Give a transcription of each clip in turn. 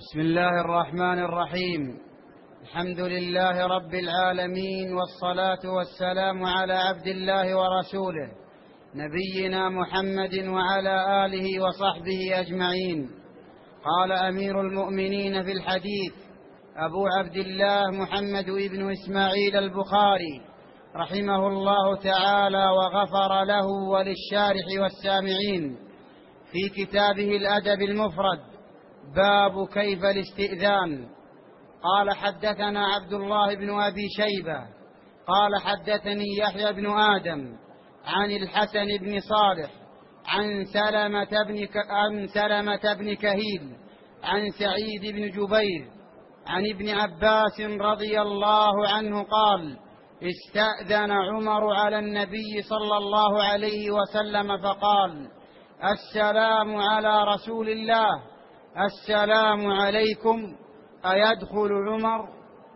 بسم الله الرحمن الرحيم. الحمد لله رب العالمين، والصلاة والسلام على عبد الله ورسوله نبينا محمد وعلى آله وصحبه أجمعين. قال أمير المؤمنين في الحديث أبو عبد الله محمد بن إسماعيل البخاري رحمه الله تعالى وغفر له وللشارح والسامعين في كتابه الأدب المفرد: باب كيف الاستئذان. قال حدثنا عبد الله بن أبي شيبة قال حدثني يحيى بن آدم عن الحسن بن صالح عن سلمة بن كهيل عن سعيد بن جبير عن ابن عباس رضي الله عنه قال: استأذن عمر على النبي صلى الله عليه وسلم فقال: السلام على رسول الله، السلام عليكم، أيدخل عمر؟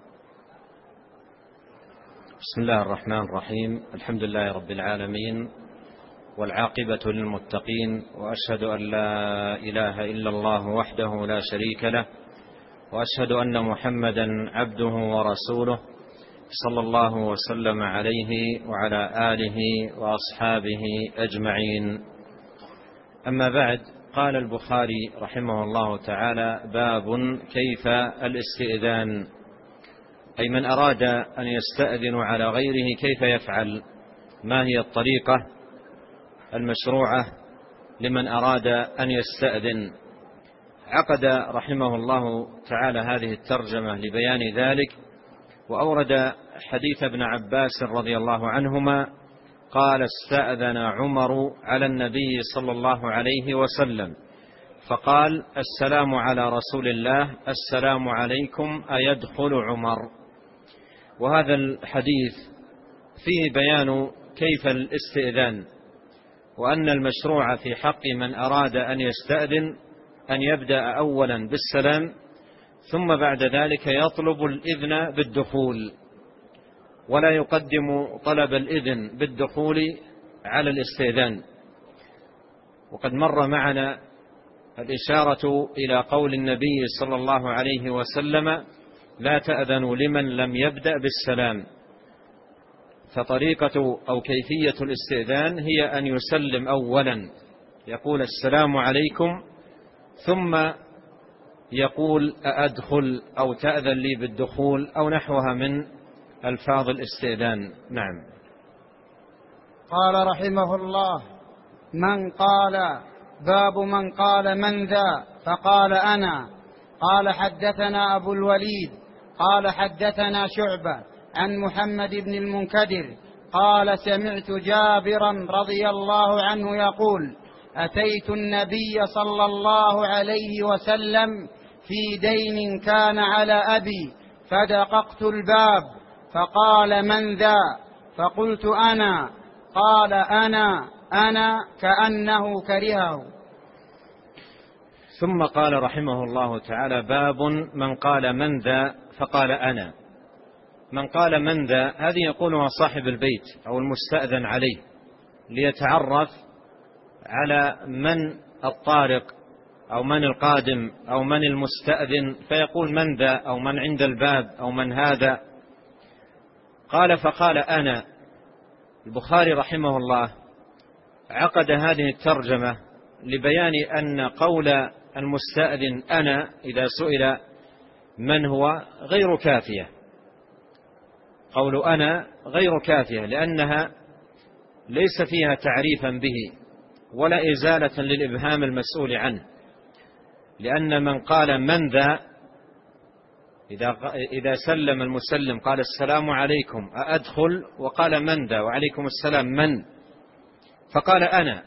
بسم الله الرحمن الرحيم. الحمد لله رب العالمين، والعاقبة للمتقين، وأشهد أن لا إله إلا الله وحده لا شريك له، وأشهد أن محمدا عبده ورسوله صلى الله وسلم عليه وعلى آله وأصحابه أجمعين. أما بعد، قال البخاري رحمه الله تعالى: باب كيف الاستئذان، أي من أراد أن يستأذن على غيره كيف يفعل، ما هي الطريقة المشروعة لمن أراد أن يستأذن. عقد رحمه الله تعالى هذه الترجمة لبيان ذلك، وأورد حديث ابن عباس رضي الله عنهما قال: استأذن عمر على النبي صلى الله عليه وسلم فقال: السلام على رسول الله، السلام عليكم، أيدخل عمر. وهذا الحديث فيه بيان كيف الاستئذان، وأن المشروع في حق من أراد أن يستأذن أن يبدأ أولا بالسلام، ثم بعد ذلك يطلب الإذن بالدخول، ولا يقدم طلب الإذن بالدخول على الاستئذان. وقد مر معنا الإشارة إلى قول النبي صلى الله عليه وسلم: لا تأذنوا لمن لم يبدأ بالسلام. فطريقة أو كيفية الاستئذان هي أن يسلم أولا، يقول: السلام عليكم، ثم يقول: أأدخل، أو تأذن لي بالدخول، أو نحوها من ألفاظ الاستئذان. نعم. قال رحمه الله: باب من قال من ذا فقال أنا. قال حدثنا أبو الوليد قال حدثنا شعبة عن محمد بن المنكدر قال: سمعت جابرا رضي الله عنه يقول: أتيت النبي صلى الله عليه وسلم في دين كان على أبي، فدققت الباب فقال: من ذا؟ فقلت: أنا. قال: أنا كأنه كرهه. ثم قال رحمه الله تعالى: باب من قال من ذا فقال أنا. من قال من ذا، هذه يقولها صاحب البيت أو المستأذن عليه ليتعرف على من الطارق أو من القادم أو من المستأذن، فيقول: من ذا، أو من عند الباب، أو من هذا. قال: فقال أنا. البخاري رحمه الله عقد هذه الترجمة لبيان أن قول المستأذن أنا إذا سئل من هو غير كافية. قول أنا غير كافية، لأنها ليس فيها تعريفا به ولا إزالة للإبهام المسؤول عنه، لأن من قال من ذا، إذا سلم المسلم قال: السلام عليكم، أأدخل، وقال: من ذا، وعليكم السلام، من؟ فقال: أنا.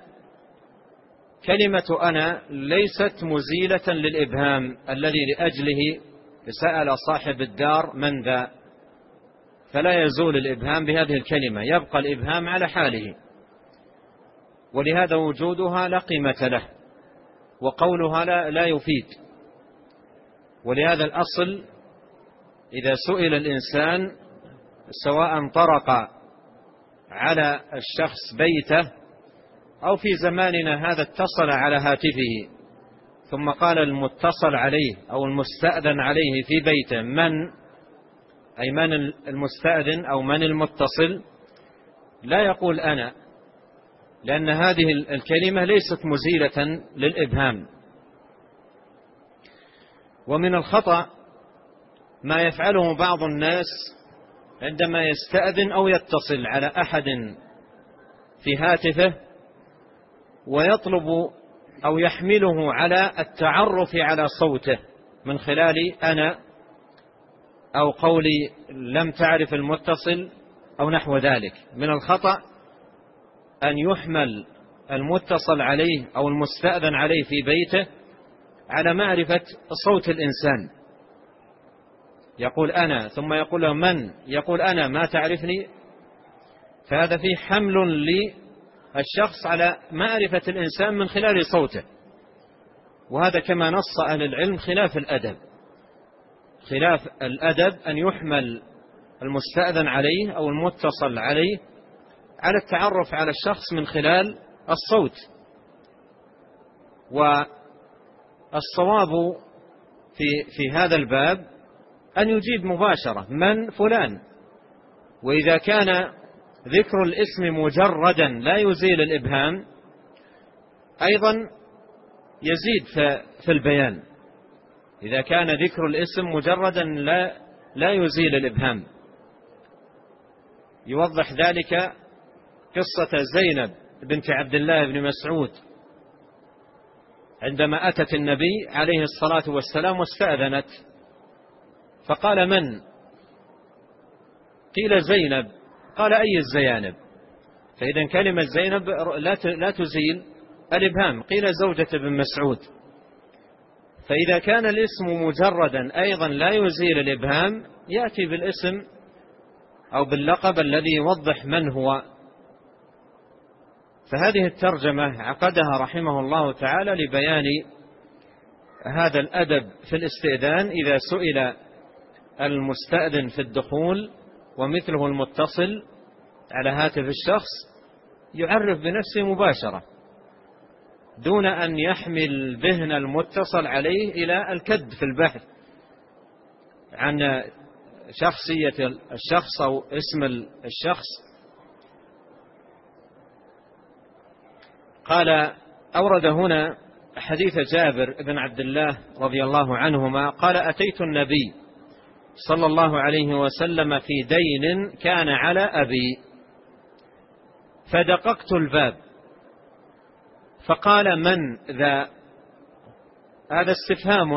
كلمة أنا ليست مزيلة للإبهام الذي لأجله سأل صاحب الدار من ذا، فلا يزول الإبهام بهذه الكلمة، يبقى الإبهام على حاله، ولهذا وجودها لا قيمة له، وقولها لا يفيد. ولهذا الأصل إذا سئل الإنسان، سواء طرق على الشخص بيته أو في زماننا هذا اتصل على هاتفه ثم قال المتصل عليه أو المستأذن عليه في بيته من، أي من المستأذن أو من المتصل، لا يقول أنا، لأن هذه الكلمة ليست مزيلة للإبهام. ومن الخطأ ما يفعله بعض الناس عندما يستأذن أو يتصل على أحد في هاتفه ويطلب أو يحمله على التعرف على صوته من خلال أنا أو قولي لم تعرف المتصل أو نحو ذلك. من الخطأ أن يحمل المتصل عليه أو المستأذن عليه في بيته على معرفة صوت الإنسان، يقول أنا ثم يقول له من، يقول أنا ما تعرفني، فهذا فيه حمل للشخص على معرفة الإنسان من خلال صوته، وهذا كما نص أهل العلم خلاف الأدب. خلاف الأدب أن يحمل المستأذن عليه أو المتصل عليه على التعرف على الشخص من خلال الصوت. والصواب في هذا الباب أن يجيب مباشرة من فلان، وإذا كان ذكر الاسم مجردا لا يزيل الإبهام أيضا يزيد في البيان. إذا كان ذكر الاسم مجردا لا يزيل الإبهام. يوضح ذلك قصة زينب بنت عبد الله بن مسعود عندما أتت النبي عليه الصلاة والسلام واستأذنت، فقال من؟ قيل زينب، قال أي الزيانب؟ فإذا كلمة زينب لا تزيل الإبهام. قيل زوجة بن مسعود. فإذا كان الاسم مجردا أيضا لا يزيل الإبهام يأتي بالاسم أو باللقب الذي يوضح من هو. فهذه الترجمة عقدها رحمه الله تعالى لبيان هذا الأدب في الاستئذان. إذا سئل المستأذن في الدخول ومثله المتصل على هاتف الشخص يعرف بنفسه مباشرة دون أن يحمل ذهن المتصل عليه إلى الكد في البحث عن شخصية الشخص أو اسم الشخص. قال أورد هنا حديث جابر بن عبد الله رضي الله عنهما قال أتيت النبي صلى الله عليه وسلم في دين كان على أبي فدققت الباب فقال من ذا؟ هذا استفهام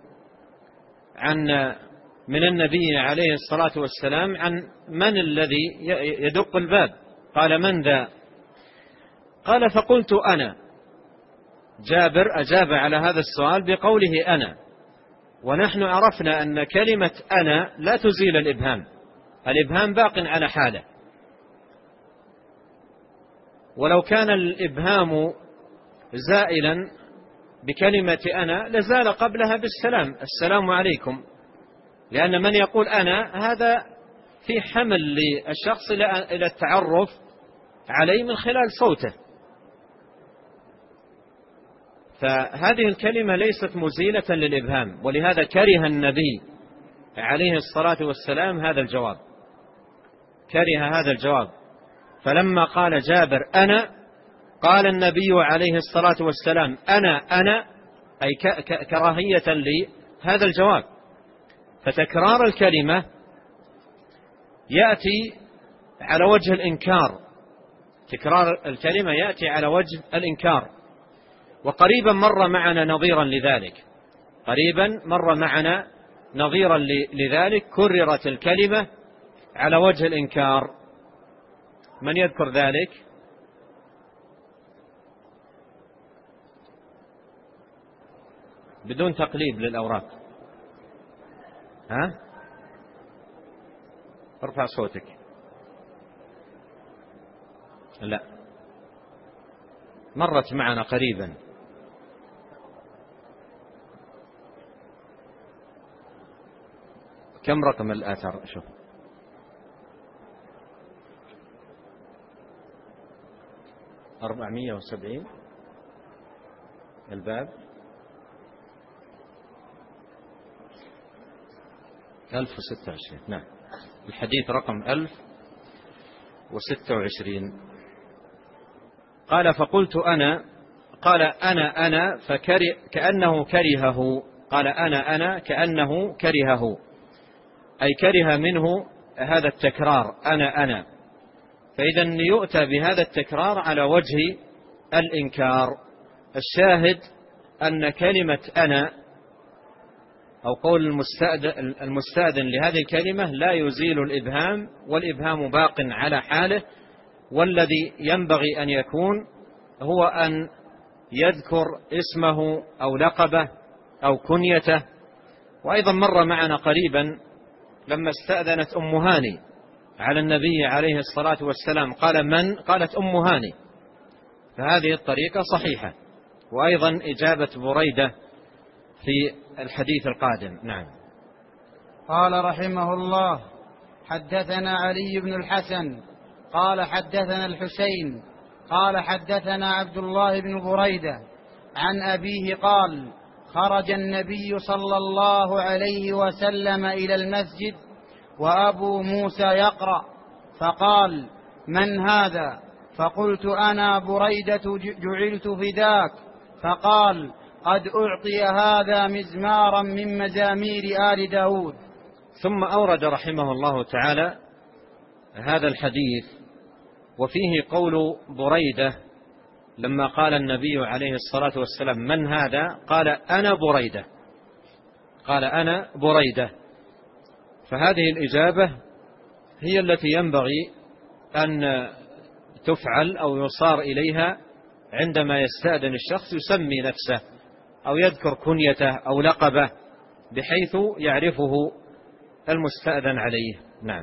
من النبي عليه الصلاة والسلام عن من الذي يدق الباب. قال من ذا؟ قال فقلت أنا. جابر أجاب على هذا السؤال بقوله أنا، ونحن عرفنا أن كلمة أنا لا تزيل الإبهام، الإبهام باق على حاله. ولو كان الإبهام زائلا بكلمة أنا لزال قبلها بالسلام، السلام عليكم، لأن من يقول أنا هذا في حمل للشخص إلى التعرف عليه من خلال صوته. فهذه الكلمة ليست مزيلة للإبهام، ولهذا كره النبي عليه الصلاة والسلام هذا الجواب، كره هذا الجواب. فلما قال جابر أنا قال النبي عليه الصلاة والسلام أنا أي كراهية لهذا الجواب. فتكرار الكلمة يأتي على وجه الإنكار، تكرار الكلمة يأتي على وجه الإنكار. وقريبا مر معنا نظيرا لذلك، قريبا مر معنا نظيرا لذلك كررت الكلمة على وجه الإنكار. من يذكر ذلك؟ بدون تقليب للأوراق. ها؟ ارفع صوتك. لا، مرت معنا قريبا. كم رقم الآثار؟ شوف 470 الباب 1026. نعم، الحديث رقم 1026. قال فقلت أنا، قال أنا كأنه كرهه، قال أنا كأنه كرهه، أي كره منه هذا التكرار أنا. فإذا يؤتى بهذا التكرار على وجه الإنكار. الشاهد أن كلمة أنا أو قول المستأذن لهذه الكلمة لا يزيل الإبهام، والإبهام باق على حاله، والذي ينبغي أن يكون هو أن يذكر اسمه أو لقبه أو كنيته. وأيضا مر معنا قريبا لما استأذنت أم هاني على النبي عليه الصلاة والسلام قال من؟ قالت أم هاني، فهذه الطريقة صحيحة. وأيضا إجابة بريدة في الحديث القادم. نعم. قال رحمه الله: حدثنا علي بن الحسن قال حدثنا الحسين قال حدثنا عبد الله بن بريدة عن أبيه قال: خرج النبي صلى الله عليه وسلم إلى المسجد وأبو موسى يقرأ، فقال: من هذا؟ فقلت: أنا بريدة جعلت فداك. فقال: قد أعطي هذا مزمارا من مزامير آل داود. ثم أورد رحمه الله تعالى هذا الحديث، وفيه قول بريدة لما قال النبي عليه الصلاة والسلام من هذا؟ قال: أنا بريدة، قال: أنا بريدة. فهذه الإجابة هي التي ينبغي أن تفعل أو يصار إليها عندما يستأذن الشخص، يسمي نفسه أو يذكر كنيته أو لقبه بحيث يعرفه المستأذن عليه. نعم.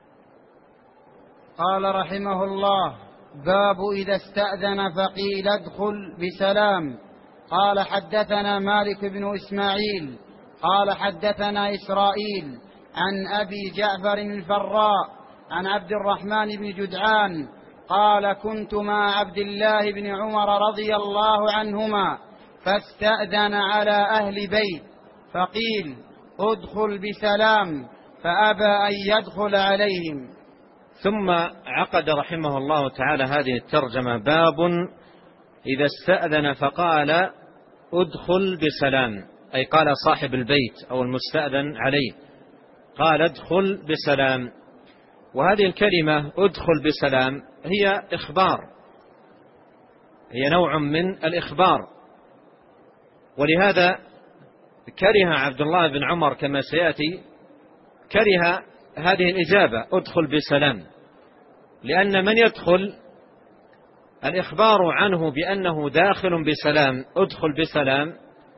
قال رحمه الله: باب إذا استأذن فقيل ادخل بسلام. قال حدثنا مالك بن إسماعيل قال حدثنا إسرائيل عن أبي جعفر الفراء عن عبد الرحمن بن جدعان قال: كنت مع عبد الله بن عمر رضي الله عنهما فاستأذن على أهل بيت فقيل: ادخل بسلام، فأبى أن يدخل عليهم. ثم عقد رحمه الله تعالى هذه الترجمة: باب إذا استأذن فقال ادخل بسلام، أي قال صاحب البيت أو المستأذن عليه قال ادخل بسلام. وهذه الكلمة ادخل بسلام هي إخبار، هي نوع من الإخبار، ولهذا كره عبد الله بن عمر كما سيأتي، كره هذه الإجابة ادخل بسلام، لأن من يدخل الإخبار عنه بأنه داخل بسلام، ادخل بسلام،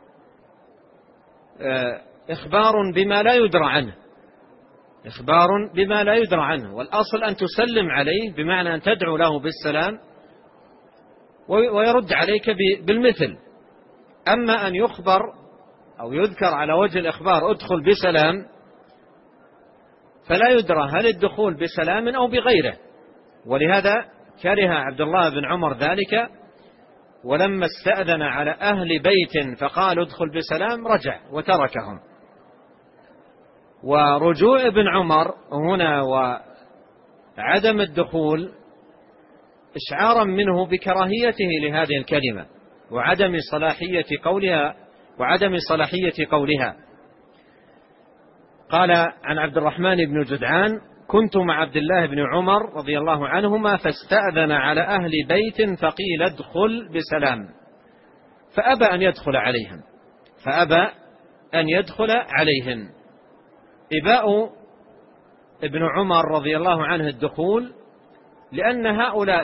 إخبار بما لا يدرى عنه، إخبار بما لا يدرى عنه. والأصل أن تسلم عليه بمعنى أن تدعو له بالسلام ويرد عليك بالمثل. أما أن يخبر أو يذكر على وجه الإخبار ادخل بسلام، فلا يدرى هل الدخول بسلام أو بغيره. ولهذا كره عبد الله بن عمر ذلك، ولما استأذن على أهل بيت فقال ادخل بسلام رجع وتركهم. ورجوع ابن عمر هنا وعدم الدخول إشعارا منه بكراهيته لهذه الكلمة وعدم صلاحية قولها. قال عن عبد الرحمن بن جدعان: كنت مع عبد الله بن عمر رضي الله عنهما فاستأذن على أهل بيت فقيل ادخل بسلام، فأبى أن يدخل عليهم. إباء ابن عمر رضي الله عنه الدخول لأن هؤلاء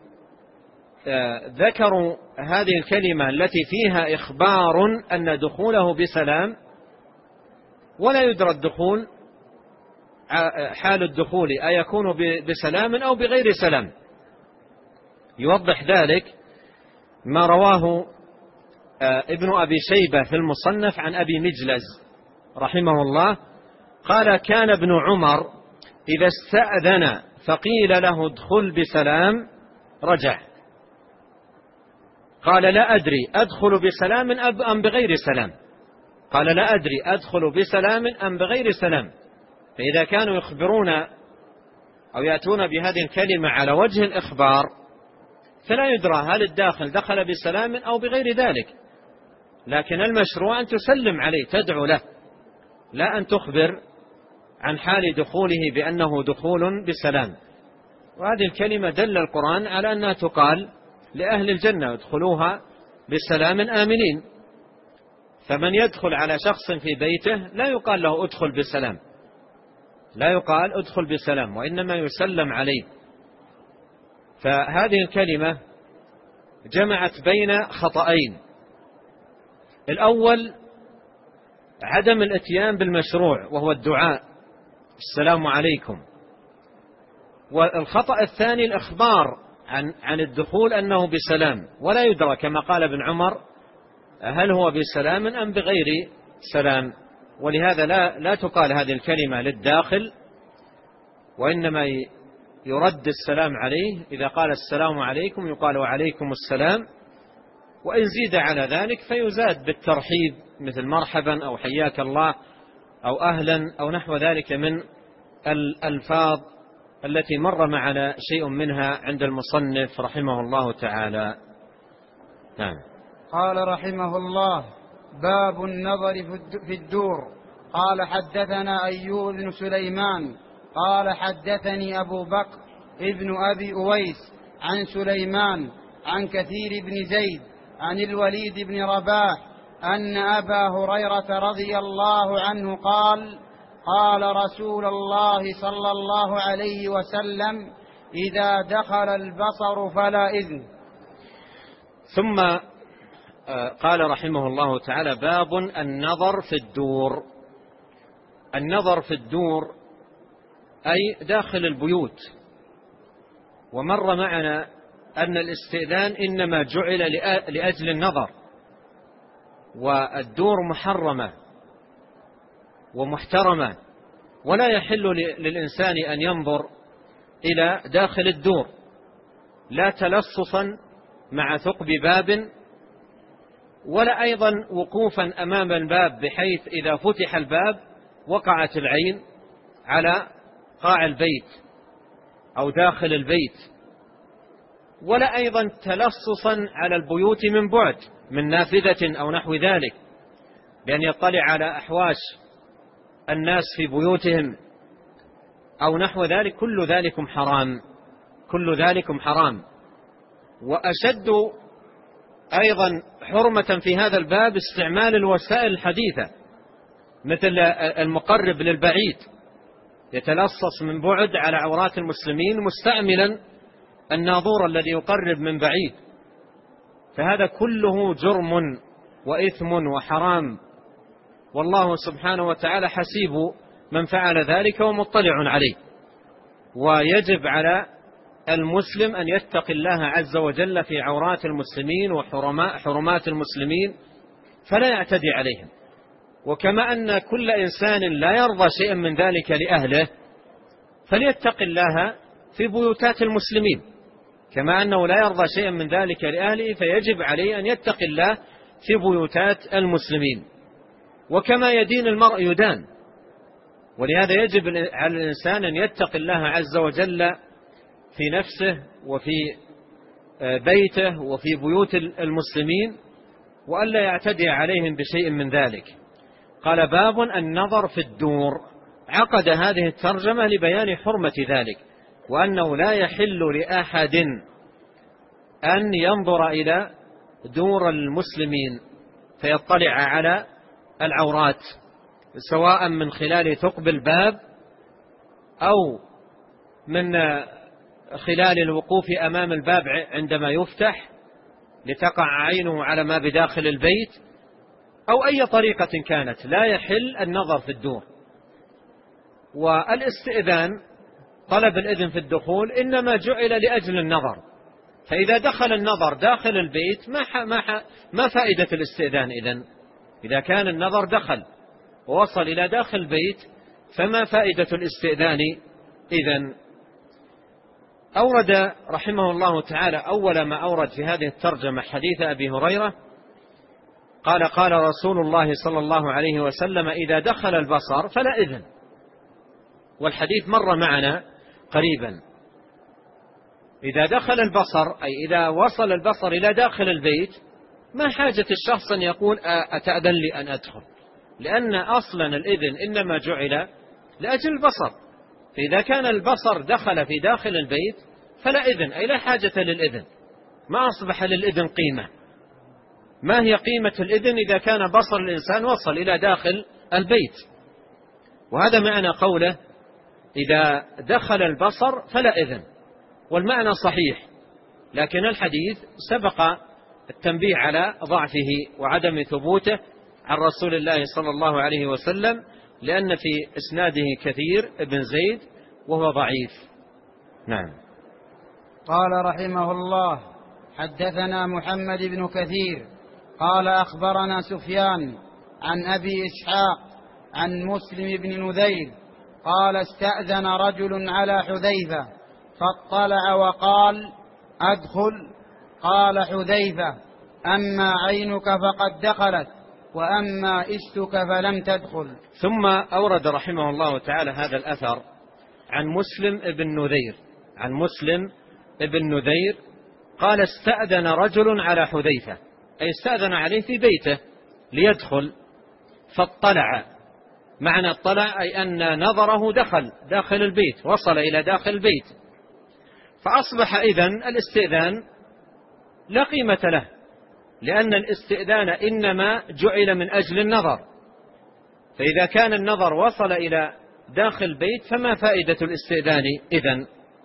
ذكروا هذه الكلمة التي فيها إخبار أن دخوله بسلام، ولا يدرى الدخول حال الدخول أيكون بسلام أو بغير سلام. يوضح ذلك ما رواه ابن أبي شيبة في المصنف عن أبي مجلز رحمه الله قال: كان ابن عمر إذا استأذن فقيل له ادخل بسلام رجع. قال: لا أدري أدخل بسلام أم بغير سلام. قال لا أدري أدخل بسلام أم بغير سلام. فإذا كانوا يخبرون أو يأتون بهذه الكلمة على وجه الإخبار فلا يدرى هل الداخل دخل بسلام أو بغير ذلك، لكن المشروع أن تسلم عليه تدعو له، لا أن تخبر عن حال دخوله بأنه دخول بسلام. وهذه الكلمة دل القرآن على أنها تقال لأهل الجنة ادخلوها بسلام آمنين. فمن يدخل على شخص في بيته لا يقال له ادخل بسلام، لا يقال ادخل بسلام، وإنما يسلم عليه. فهذه الكلمة جمعت بين خطأين: الأول عدم الاتيان بالمشروع وهو الدعاء السلام عليكم، والخطأ الثاني الإخبار عن الدخول أنه بسلام، ولا يدرى كما قال ابن عمر هل هو بسلام أم بغير سلام. ولهذا لا تقال هذه الكلمة للداخل، وإنما يرد السلام عليه. إذا قال السلام عليكم يقال وعليكم السلام، وإن زيد على ذلك فيزاد بالترحيب مثل مرحبا أو حياك الله أو أهلا أو نحو ذلك من الألفاظ التي مر معنا شيء منها عند المصنف رحمه الله تعالى. نعم. قال رحمه الله: باب النظر في الدور. قال حدثنا أيوب بن سليمان قال حدثني أبو بكر ابن أبي أويس عن سليمان عن كثير بن زيد عن الوليد بن رباح أن أبا هريرة رضي الله عنه قال: قال رسول الله صلى الله عليه وسلم: إذا دخل البصر فلا إذن. ثم قال رحمه الله تعالى: باب النظر في الدور. النظر في الدور أي داخل البيوت. ومر معنا أن الاستئذان إنما جعل لأجل النظر، والدور محرمة ومحترمة، ولا يحل للإنسان أن ينظر إلى داخل الدور، لا تلصصا مع ثقب باب، ولا أيضا وقوفا أمام الباب بحيث إذا فتح الباب وقعت العين على قاع البيت أو داخل البيت، ولا أيضا تلصصا على البيوت من بعد من نافذة أو نحو ذلك، بأن يطلع على أحواش الناس في بيوتهم أو نحو ذلك. كل ذلكم حرام، كل ذلكم حرام. وأشد أيضا حرمة في هذا الباب استعمال الوسائل الحديثة مثل المقرب للبعيد، يتلصص من بعد على عورات المسلمين مستعملا الناظور الذي يقرب من بعيد، فهذا كله جرم وإثم وحرام، والله سبحانه وتعالى حسيب من فعل ذلك ومطلع عليه. ويجب على المسلم أن يتقي الله عز وجل في عورات المسلمين وحرمات المسلمين فلا يعتدي عليهم. وكما أن كل إنسان لا يرضى شيئا من ذلك لأهله فليتق الله في بيوتات المسلمين، كما أنه لا يرضى شيئا من ذلك لأهله فيجب عليه أن يتقي الله في بيوتات المسلمين. وكما يدين المرء يدان، ولهذا يجب على الإنسان أن يتقي الله عز وجل في نفسه وفي بيته وفي بيوت المسلمين، وألا يعتدي عليهم بشيء من ذلك. قال: باب النظر في الدور. عقد هذه الترجمة لبيان حرمة ذلك، وأنه لا يحل لأحد أن ينظر إلى دور المسلمين فيطلع على العورات، سواء من خلال ثقب الباب أو من خلال الوقوف أمام الباب عندما يفتح لتقع عينه على ما بداخل البيت، أو أي طريقة كانت، لا يحل النظر في الدور. والاستئذان طلب الإذن في الدخول إنما جعل لأجل النظر، فإذا دخل النظر داخل البيت ما فائدة الاستئذان إذن؟ إذا كان النظر دخل ووصل إلى داخل البيت فما فائدة الاستئذان إذن؟ أورد رحمه الله تعالى أول ما أورد في هذه الترجمة حديث أبي هريرة قال رسول الله صلى الله عليه وسلم: إذا دخل البصر فلا إذن. والحديث مر معنا قريبا. إذا دخل البصر أي إذا وصل البصر إلى داخل البيت ما حاجة الشخص أن يقول أتأذن لي أن أدخل، لأن أصلا الإذن إنما جعل لأجل البصر. فإذا كان البصر دخل في داخل البيت فلا إذن، أي لا حاجة للإذن، ما أصبح للإذن قيمة. ما هي قيمة الإذن إذا كان بصر الإنسان وصل إلى داخل البيت؟ وهذا معنى قوله: إذا دخل البصر فلا إذن. والمعنى صحيح، لكن الحديث سبق التنبيه على ضعفه وعدم ثبوته عن رسول الله صلى الله عليه وسلم، لأن في إسناده كثير ابن زيد وهو ضعيف. نعم. قال رحمه الله: حدثنا محمد بن كثير قال أخبرنا سفيان عن أبي إسحاق عن مسلم بن نذير قال: استأذن رجل على حذيفة فاطلع وقال: أدخل. قال حذيفة: أما عينك فقد دخلت، وأما إستك فلم تدخل. ثم أورد رحمه الله تعالى هذا الأثر عن مسلم ابن نذير قال: استأذن رجل على حذيفة، أي استأذن عليه في بيته ليدخل، فاطلع. معنى اطلع أي أن نظره داخل البيت، وصل إلى داخل البيت، فأصبح إذن الاستئذان لا قيمة له، لأن الاستئذان إنما جعل من أجل النظر. فإذا كان النظر وصل إلى داخل البيت فما فائدة الاستئذان إذن؟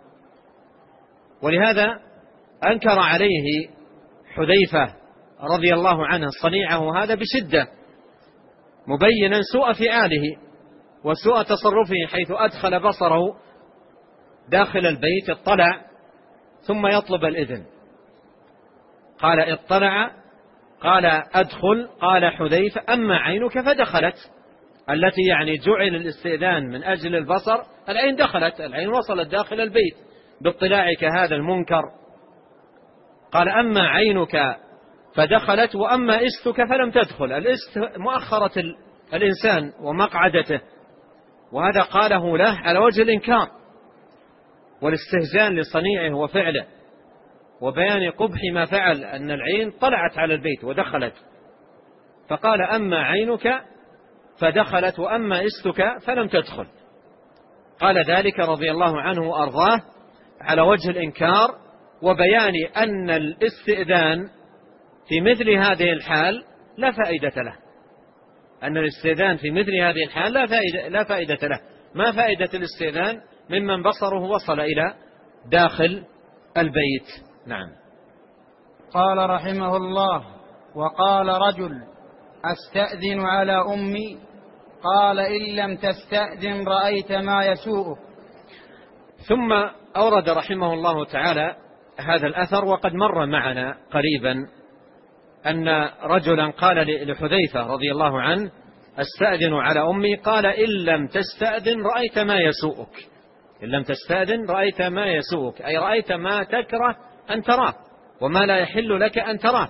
ولهذا أنكر عليه حذيفة رضي الله عنه صنيعه هذا بشدة، مبينا سوء فعاله وسوء تصرفه، حيث أدخل بصره داخل البيت، اطلع ثم يطلب الإذن. قال: اطلع، قال: أدخل. قال حذيفة: أما عينك فدخلت، التي يعني جعل الاستئذان من أجل البصر، العين دخلت، العين وصلت داخل البيت باطلاعك هذا المنكر. قال: أما عينك فدخلت، وأما إستك فلم تدخل. الإست مؤخرة الإنسان ومقعدته، وهذا قاله له على وجه الإنكار والاستهزان لصنيعه وفعله، وبيان قبح ما فعل، أن العين طلعت على البيت ودخلت. فقال: أما عينك فدخلت، وأما إستك فلم تدخل. قال ذلك رضي الله عنه وأرضاه على وجه الإنكار، وبيان أن الاستئذان في مثل هذه الحال لا فائدة له، أن الاستئذان في مثل هذه الحال لا فائدة له. ما فائدة الاستئذان ممن بصره وصل إلى داخل البيت؟ نعم. قال رحمه الله: وقال رجل: أستأذن على أمي. قال: إن لم تستأذن رأيت ما يسوءك. ثم أورد رحمه الله تعالى هذا الأثر، وقد مر معنا قريبا أن رجلا قال لحذيفة رضي الله عنه: أستأذن على أمي. قال: إن لم تستأذن رأيت ما يسوءك. إن لم تستأذن رأيت ما يسوءك، أي رأيت ما تكره أن تراه وما لا يحل لك أن تراه.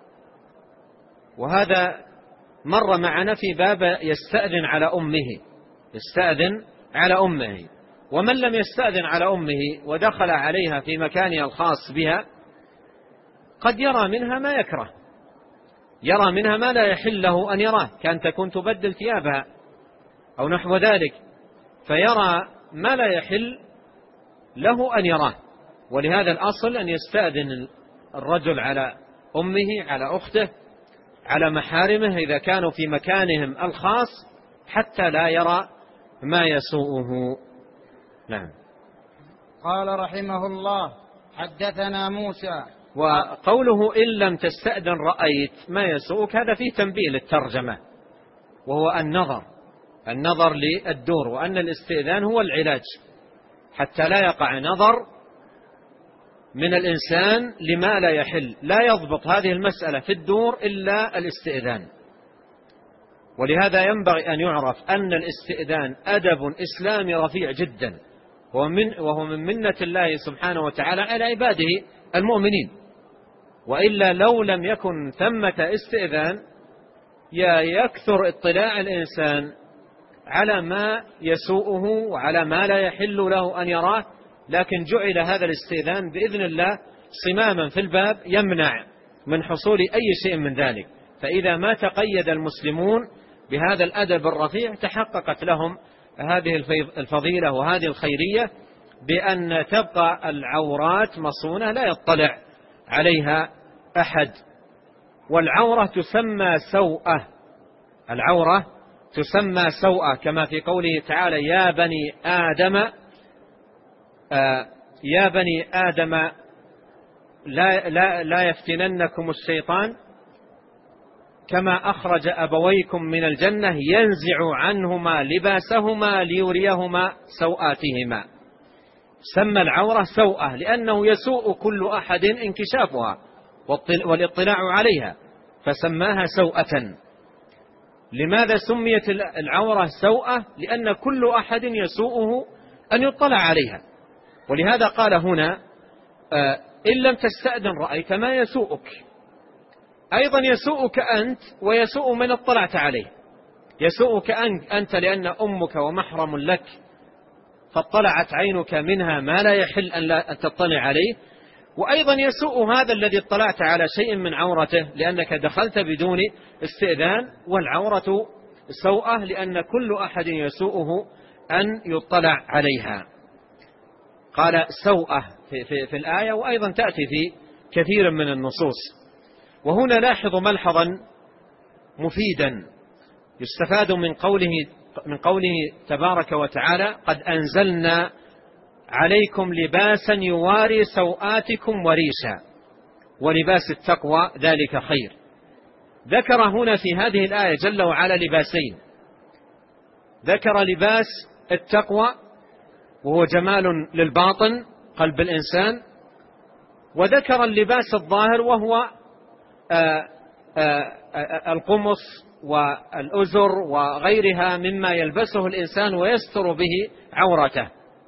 وهذا مر معنا في باب يستأذن على أمه، يستأذن على أمه. ومن لم يستأذن على أمه ودخل عليها في مكانها الخاص بها قد يرى منها ما يكره، يرى منها ما لا يحل له أن يراه، كان تكون تبدل ثيابها أو نحو ذلك، فيرى ما لا يحل له أن يراه. ولهذا الأصل أن يستأذن الرجل على أمه، على أخته، على محارمه إذا كانوا في مكانهم الخاص، حتى لا يرى ما يسوءه. نعم. قال رحمه الله: حدثنا موسى. وقوله إن لم تستأذن رأيت ما يسوءك، هذا فيه تنبيه للترجمة، وهو النظر للدور، وأن الاستئذان هو العلاج حتى لا يقع نظر من الإنسان لما لا يحل. لا يضبط هذه المسألة في الدور إلا الاستئذان. ولهذا ينبغي أن يعرف أن الاستئذان أدب إسلامي رفيع جدا، وهو من منة الله سبحانه وتعالى على عباده المؤمنين. وإلا لو لم يكن ثمة استئذان يكثر اطلاع الإنسان على ما يسوءه وعلى ما لا يحل له أن يراه، لكن جعل هذا الاستئذان بإذن الله صماما في الباب يمنع من حصول أي شيء من ذلك. فإذا ما تقيد المسلمون بهذا الأدب الرفيع تحققت لهم هذه الفضيلة وهذه الخيرية، بأن تبقى العورات مصونة لا يطلع عليها أحد. والعورة تسمى سوءة، العورة تسمى سوءة، كما في قوله تعالى: يا بني آدم لا يفتننكم الشيطان كما أخرج أبويكم من الجنة ينزع عنهما لباسهما ليريهما سوآتهما. سمى العورة سوءة لأنه يسوء كل أحد انكشافها والاطلاع عليها، فسماها سوءة. لماذا سميت العورة سوءة؟ لأن كل أحد يسوءه أن يطلع عليها. ولهذا قال هنا: إن لم تستأذن رأيت ما يسوءك. أيضا يسوءك أنت ويسوء من اطلعت عليه. يسوءك أنت لأن أمك ومحرم لك فاطلعت عينك منها ما لا يحل أن تطلع عليه، وأيضا يسوء هذا الذي اطلعت على شيء من عورته لأنك دخلت بدون استئذان. والعورة سوءة لأن كل أحد يسوءه أن يطلع عليها. قال سوءة في الآية، وأيضا تأتي في كثير من النصوص. وهنا لاحظ ملحظا مفيدا يستفاد من قوله تبارك وتعالى: قد أنزلنا عليكم لباسا يواري سوآتكم وريشا ولباس التقوى ذلك خير. ذكر هنا في هذه الآية جل وعلا لباسين: ذكر لباس التقوى وهو جمال للباطن قلب الإنسان، وذكر اللباس الظاهر وهو القمص والأزر وغيرها مما يلبسه الإنسان ويستر به عورته.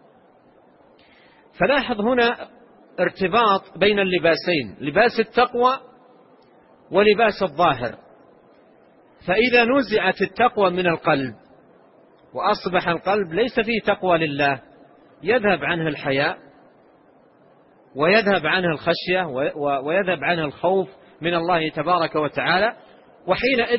فلاحظ هنا ارتباط بين اللباسين: لباس التقوى ولباس الظاهر. فإذا نزعت التقوى من القلب وأصبح القلب ليس فيه تقوى لله، يذهب عنه الحياء ويذهب عنه الخشية ويذهب عنه الخوف من الله تبارك وتعالى، وحينئذ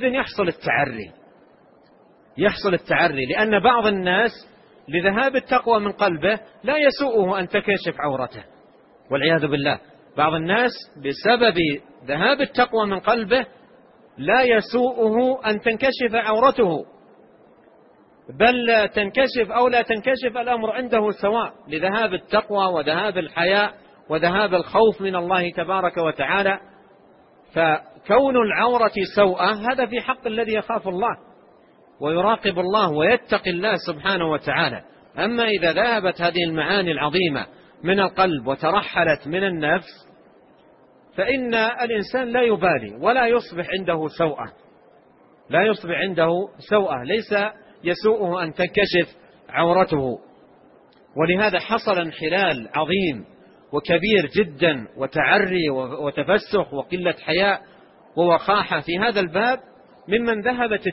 يحصل التعري. لأن بعض الناس لذهاب التقوى من قلبه لا يسوءه أن تكشف عورته والعياذ بالله. بعض الناس بسبب ذهاب التقوى من قلبه لا يسوءه أن تنكشف عورته، بل تنكشف أو لا تنكشف الأمر عنده سواء، لذهاب التقوى وذهاب الحياء وذهاب الخوف من الله تبارك وتعالى. فكون العورة سوءة هذا في حق الذي يخاف الله ويراقب الله ويتقي الله سبحانه وتعالى. أما إذا ذهبت هذه المعاني العظيمة من القلب وترحلت من النفس فإن الإنسان لا يبالي ولا يصبح عنده سوءة، ليس يسوءه أن تنكشف عورته. ولهذا حصل انحلال عظيم وكبير جدا وتعري وتفسخ وقلة حياء ووقاحة في هذا الباب ممن ذهبت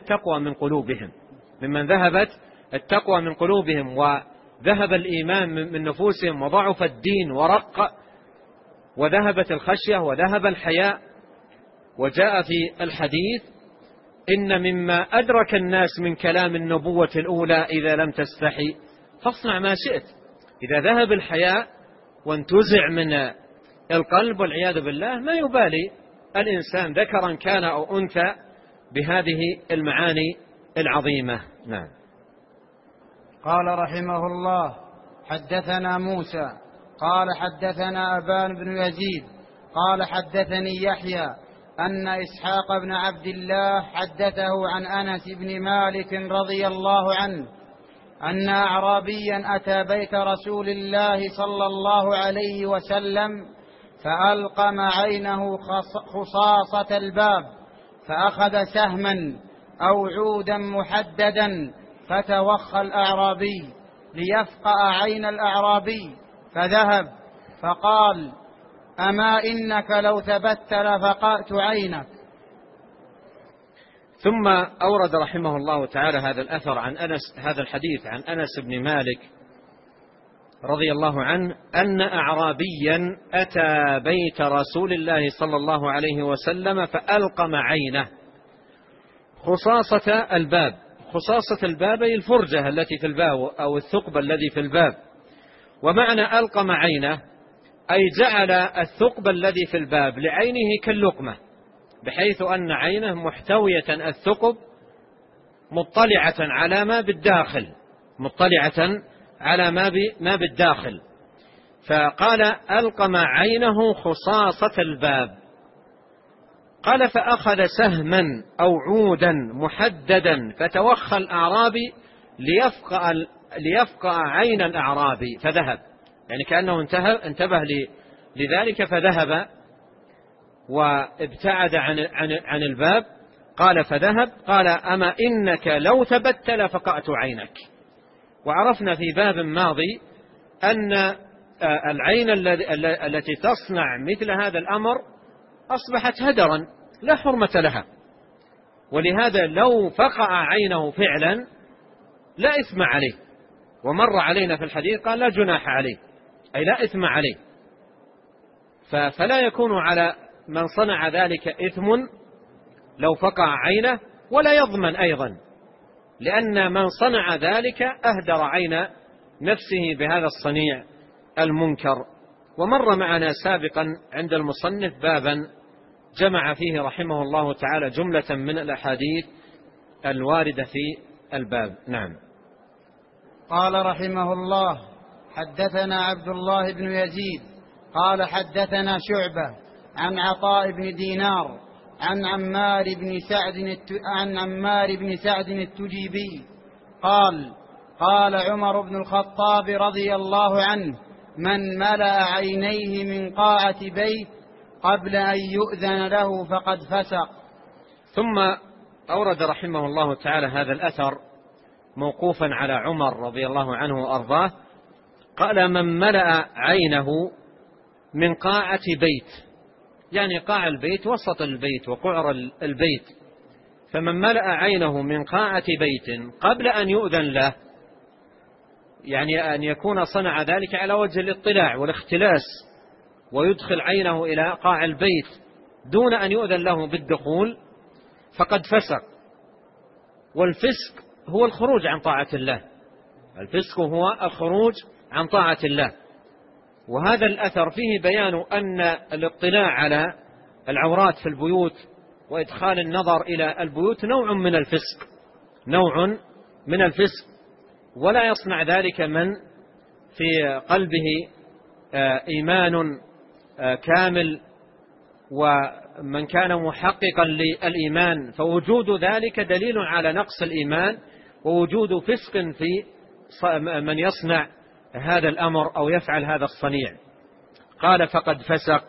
التقوى من قلوبهم وذهب الإيمان من نفوسهم وضعف الدين ورق، وذهبت الخشية وذهب الحياء. وجاء في الحديث: إن مما أدرك الناس من كلام النبوة الأولى إذا لم تستحي فاصنع ما شئت. إذا ذهب الحياء وانتزع من القلب والعياذ بالله ما يبالي الإنسان ذكرا كان أو أنثى بهذه المعاني العظيمة. نعم. قال رحمه الله: حدثنا موسى قال حدثنا أبان بن يزيد قال حدثني يحيى أن إسحاق بن عبد الله حدثه عن أنس بن مالك رضي الله عنه أن أعرابيا أتى بيت رسول الله صلى الله عليه وسلم فألقم عينه خصاصة الباب فأخذ سهما أو عودا محددا فتوخى الأعرابي ليفقأ عين الأعرابي فذهب فقال: أما إنك لو ثبت لفقأت عينك. ثم أورد رحمه الله تعالى هذا الأثر عن هذا الحديث عن أنس بن مالك رضي الله عنه أن أعرابيا أتى بيت رسول الله صلى الله عليه وسلم فألقم عينه خصاصة الباب. خصاصة الباب أي الفرجة التي في الباب أو الثقب الذي في الباب. ومعنى ألقم عينه أي جعل الثقب الذي في الباب لعينه كاللقمة، بحيث أن عينه محتوية الثقب مطلعة على ما بالداخل، مطلعة على ما بالداخل. فقال ألقم عينه خصاصة الباب. قال فأخذ سهما أو عودا محددا فتوخى الأعرابي ليفقع عين الأعرابي فذهب، يعني كأنه انتبه لذلك فذهب وابتعد عن الباب. قال فذهب. قال أما إنك لو ثبت لفقعت عينك. وعرفنا في باب ماضي أن العين التي تصنع مثل هذا الأمر أصبحت هدرا لا حرمة لها، ولهذا لو فقع عينه فعلا لا إثم عليه. ومر علينا في الحديث قال لا جناح عليه، أي لا إثم عليه. فلا يكون على من صنع ذلك إثم لو فقع عينه، ولا يضمن أيضا، لأن من صنع ذلك أهدر عين نفسه بهذا الصنيع المنكر. ومر معنا سابقا عند المصنف بابا جمع فيه رحمه الله تعالى جملة من الأحاديث الواردة في الباب. نعم. قال رحمه الله: حدثنا عبد الله بن يزيد قال حدثنا شعبة عن عطاء بن دينار عن عمار بن سعد التجيبي قال: قال عمر بن الخطاب رضي الله عنه: من ملأ عينيه من قاعة بيت قبل أن يؤذن له فقد فسق. ثم أورد رحمه الله تعالى هذا الأثر موقوفا على عمر رضي الله عنه وأرضاه. قال: من ملأ عينه من قاعة بيت، يعني قاع البيت وسط البيت وقعر البيت. فمن ملأ عينه من قاعة بيت قبل أن يؤذن له، يعني أن يكون صنع ذلك على وجه الاطلاع والاختلاس، ويدخل عينه إلى قاع البيت دون أن يؤذن له بالدخول، فقد فسق. والفسق هو الخروج عن طاعة الله، الفسق هو الخروج عن طاعة الله. وهذا الأثر فيه بيان أن الاطلاع على العورات في البيوت وإدخال النظر إلى البيوت نوع من الفسق، نوع من الفسق، ولا يصنع ذلك من في قلبه إيمان كامل ومن كان محققا للإيمان، فوجود ذلك دليل على نقص الإيمان ووجود فسق في من يصنع هذا الأمر أو يفعل هذا الصنيع. قال: فقد فسق.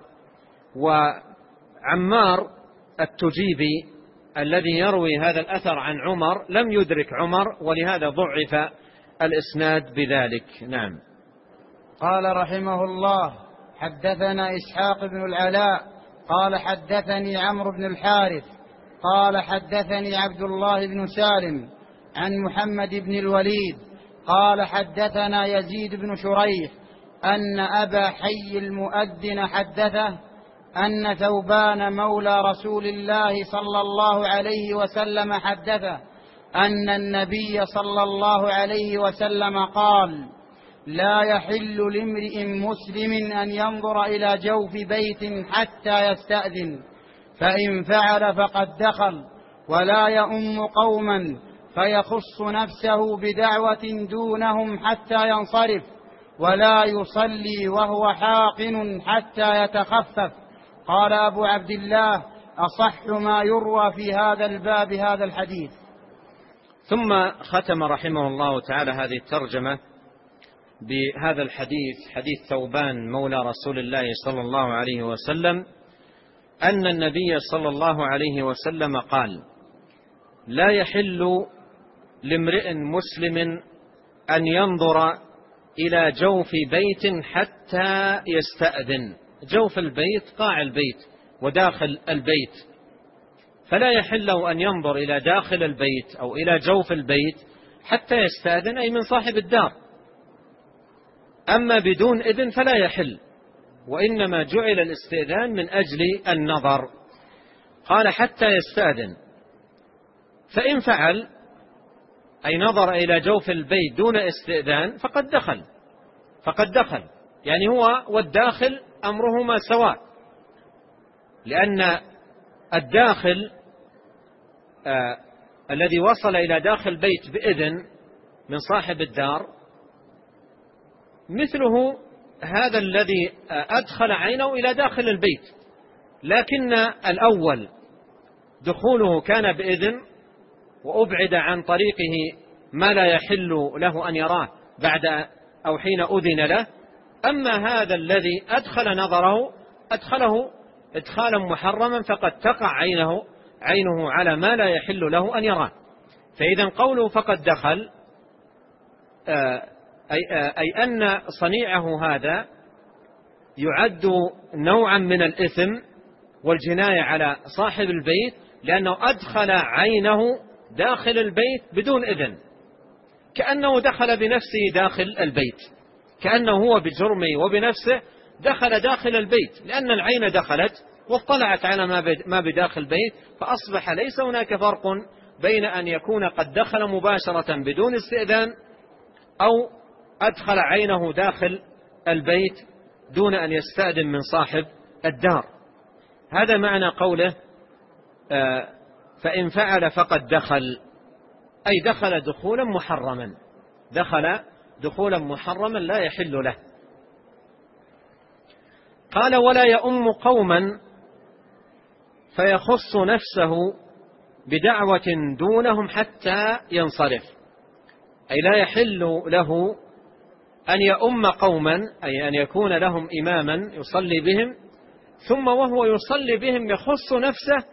وعمار التجيبي الذي يروي هذا الأثر عن عمر لم يدرك عمر، ولهذا ضعف الإسناد بذلك. نعم. قال رحمه الله: حدثنا إسحاق بن العلاء قال حدثني عمرو بن الحارث قال حدثني عبد الله بن سالم عن محمد بن الوليد قال حدثنا يزيد بن شريح أن أبا حي المؤذن حدثه أن ثوبان مولى رسول الله صلى الله عليه وسلم حدثه أن النبي صلى الله عليه وسلم قال: لا يحل لامرئ مسلم أن ينظر إلى جوف بيت حتى يستأذن، فإن فعل فقد دخل، ولا يؤم قوما فيخص نفسه بدعوة دونهم حتى ينصرف، ولا يصلي وهو حاقن حتى يتخفف. قال أبو عبد الله: أصح ما يروى في هذا الباب هذا الحديث. ثم ختم رحمه الله تعالى هذه الترجمة بهذا الحديث، حديث ثوبان مولى رسول الله صلى الله عليه وسلم، أن النبي صلى الله عليه وسلم قال: لا يحل لامرئ مسلم أن ينظر إلى جوف بيت حتى يستأذن. جوف البيت قاع البيت وداخل البيت، فلا يحل له أن ينظر إلى داخل البيت أو إلى جوف البيت حتى يستأذن، أي من صاحب الدار. أما بدون إذن فلا يحل، وإنما جعل الاستئذان من أجل النظر. قال حتى يستأذن، فإن فعل أي نظر إلى جوف البيت دون استئذان فقد دخل، يعني هو والداخل أمرهما سواء، لأن الداخل الذي وصل إلى داخل البيت بإذن من صاحب الدار مثله هذا الذي أدخل عينه إلى داخل البيت، لكن الأول دخوله كان بإذن وأبعد عن طريقه ما لا يحل له أن يراه بعد أو حين أذن له. أما هذا الذي أدخل نظره أدخله إدخالا محرما، فقد تقع عينه على ما لا يحل له أن يراه. فإذا قوله فقد دخل أي أن صنيعه هذا يعد نوعا من الإثم والجناية على صاحب البيت، لأنه أدخل عينه داخل البيت بدون إذن، كأنه دخل بنفسه داخل البيت، كأنه هو بجرمه وبنفسه دخل داخل البيت، لأن العين دخلت واطلعت على ما بداخل البيت، فأصبح ليس هناك فرق بين أن يكون قد دخل مباشرة بدون استئذان أو أدخل عينه داخل البيت دون أن يستأذن من صاحب الدار. هذا معنى قوله فإن فعل فقد دخل، أي دخل دخولا محرما لا يحل له. قال ولا يؤم قوما فيخص نفسه بدعوة دونهم حتى ينصرف، أي لا يحل له أن يؤم قوما، أي أن يكون لهم إماما يصلي بهم ثم وهو يصلي بهم يخص نفسه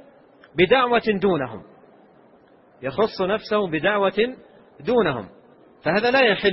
بدعوة دونهم، فهذا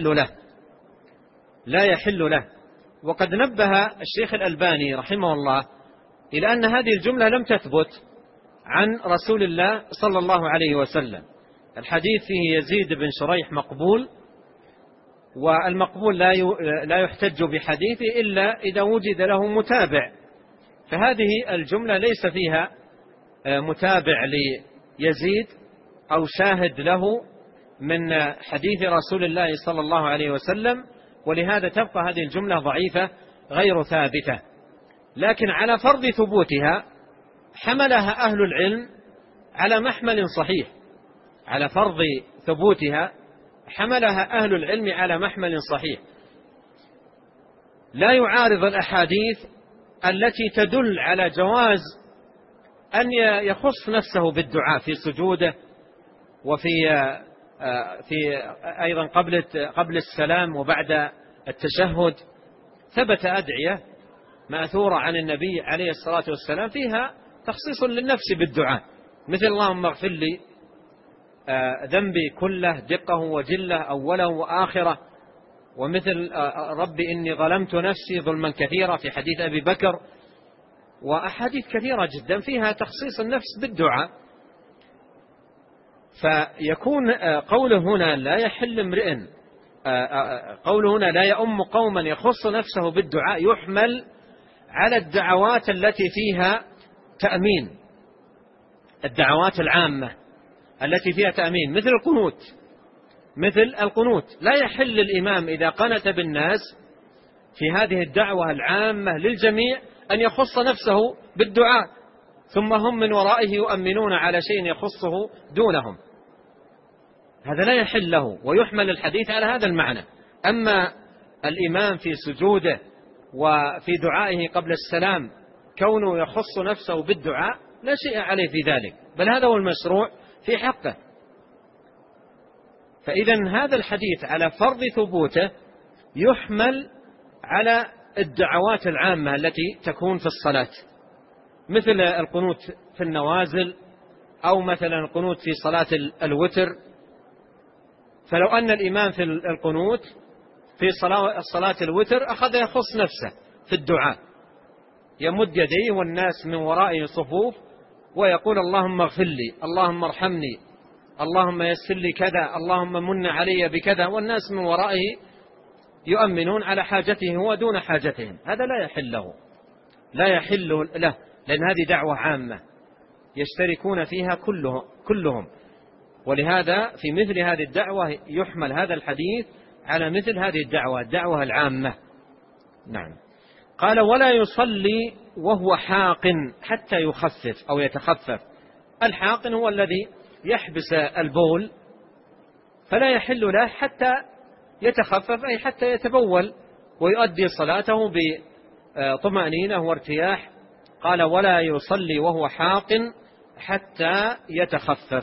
لا يحل له. وقد نبه الشيخ الألباني رحمه الله إلى أن هذه الجملة لم تثبت عن رسول الله صلى الله عليه وسلم. الحديث فيه يزيد بن شريح مقبول، والمقبول لا يحتج بحديثه إلا إذا وجد له متابع، فهذه الجملة ليس فيها متابع ليزيد أو شاهد له من حديث رسول الله صلى الله عليه وسلم، ولهذا تبقى هذه الجملة ضعيفة غير ثابتة. لكن على فرض ثبوتها حملها أهل العلم على محمل صحيح، على فرض ثبوتها حملها أهل العلم على محمل صحيح لا يعارض الأحاديث التي تدل على جواز أن يخص نفسه بالدعاء في سجوده، وفي أيضا قبل السلام وبعد التشهد. ثبت أدعية مأثورة عن النبي عليه الصلاة والسلام فيها تخصيص للنفس بالدعاء، مثل اللهم اغفر لي ذنبي كله دقه وجله أوله وآخره، ومثل رب إني ظلمت نفسي ظلما كثيرا في حديث أبي بكر، وأحاديث كثيرة جدا فيها تخصيص النفس بالدعاء. فيكون قوله هنا لا يحل امرئ، قوله هنا لا يؤم قوما يخص نفسه بالدعاء يحمل على الدعوات التي فيها تأمين، الدعوات العامة التي فيها تأمين مثل القنوت. لا يحل الإمام إذا قنت بالناس في هذه الدعوة العامة للجميع أن يخص نفسه بالدعاء ثم هم من ورائه يؤمنون على شيء يخصه دونهم، هذا لا يحل له، ويحمل الحديث على هذا المعنى. أما الإمام في سجوده وفي دعائه قبل السلام كونه يخص نفسه بالدعاء لا شيء عليه في ذلك، بل هذا هو المشروع في حقه. فإذا هذا الحديث على فرض ثبوته يحمل على الدعوات العامة التي تكون في الصلاة، مثل القنوت في النوازل، أو مثلا القنوت في صلاة الوتر. فلو أن الإمام في القنوت في صلاة الوتر أخذ يخص نفسه في الدعاء، يمد يديه والناس من ورائه صفوف ويقول اللهم اغفر لي، اللهم ارحمني، اللهم يسر لي كذا، اللهم من علي بكذا، والناس من ورائه يؤمنون على حاجته هو دون حاجتهم. هذا لا يحل له، لا يحل له، لأن هذه دعوة عامة يشتركون فيها كلهم. ولهذا في مثل هذه الدعوة يحمل هذا الحديث على مثل هذه الدعوة العامة. نعم. قال ولا يصلي وهو حاق حتى يخفف أو يتخفف. الحاق هو الذي يحبس البول، فلا يحل له حتى يتخفف، أي حتى يتبول ويؤدي صلاته بطمأنينة وارتياح. قال ولا يصلي وهو حاق حتى يتخفف.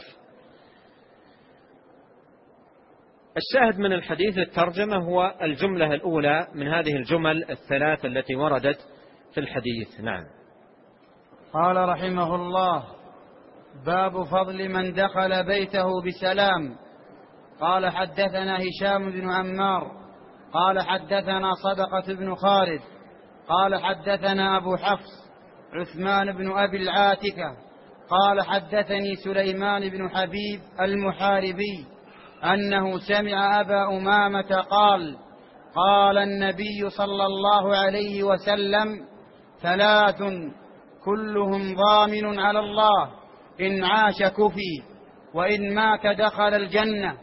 الشاهد من الحديث الترجمة هو الجملة الأولى من هذه الجمل الثلاث التي وردت في الحديث. نعم. قال رحمه الله: باب فضل من دخل بيته بسلام. قال حدثنا هشام بن عمار قال حدثنا صدقة بن خالد قال حدثنا أبو حفص عثمان بن أبي العاتكة قال حدثني سليمان بن حبيب المحاربي أنه سمع أبا أمامة قال: قال النبي صلى الله عليه وسلم: ثلاث كلهم ضامن على الله، إن عاش كفي وإن مات دخل الجنة: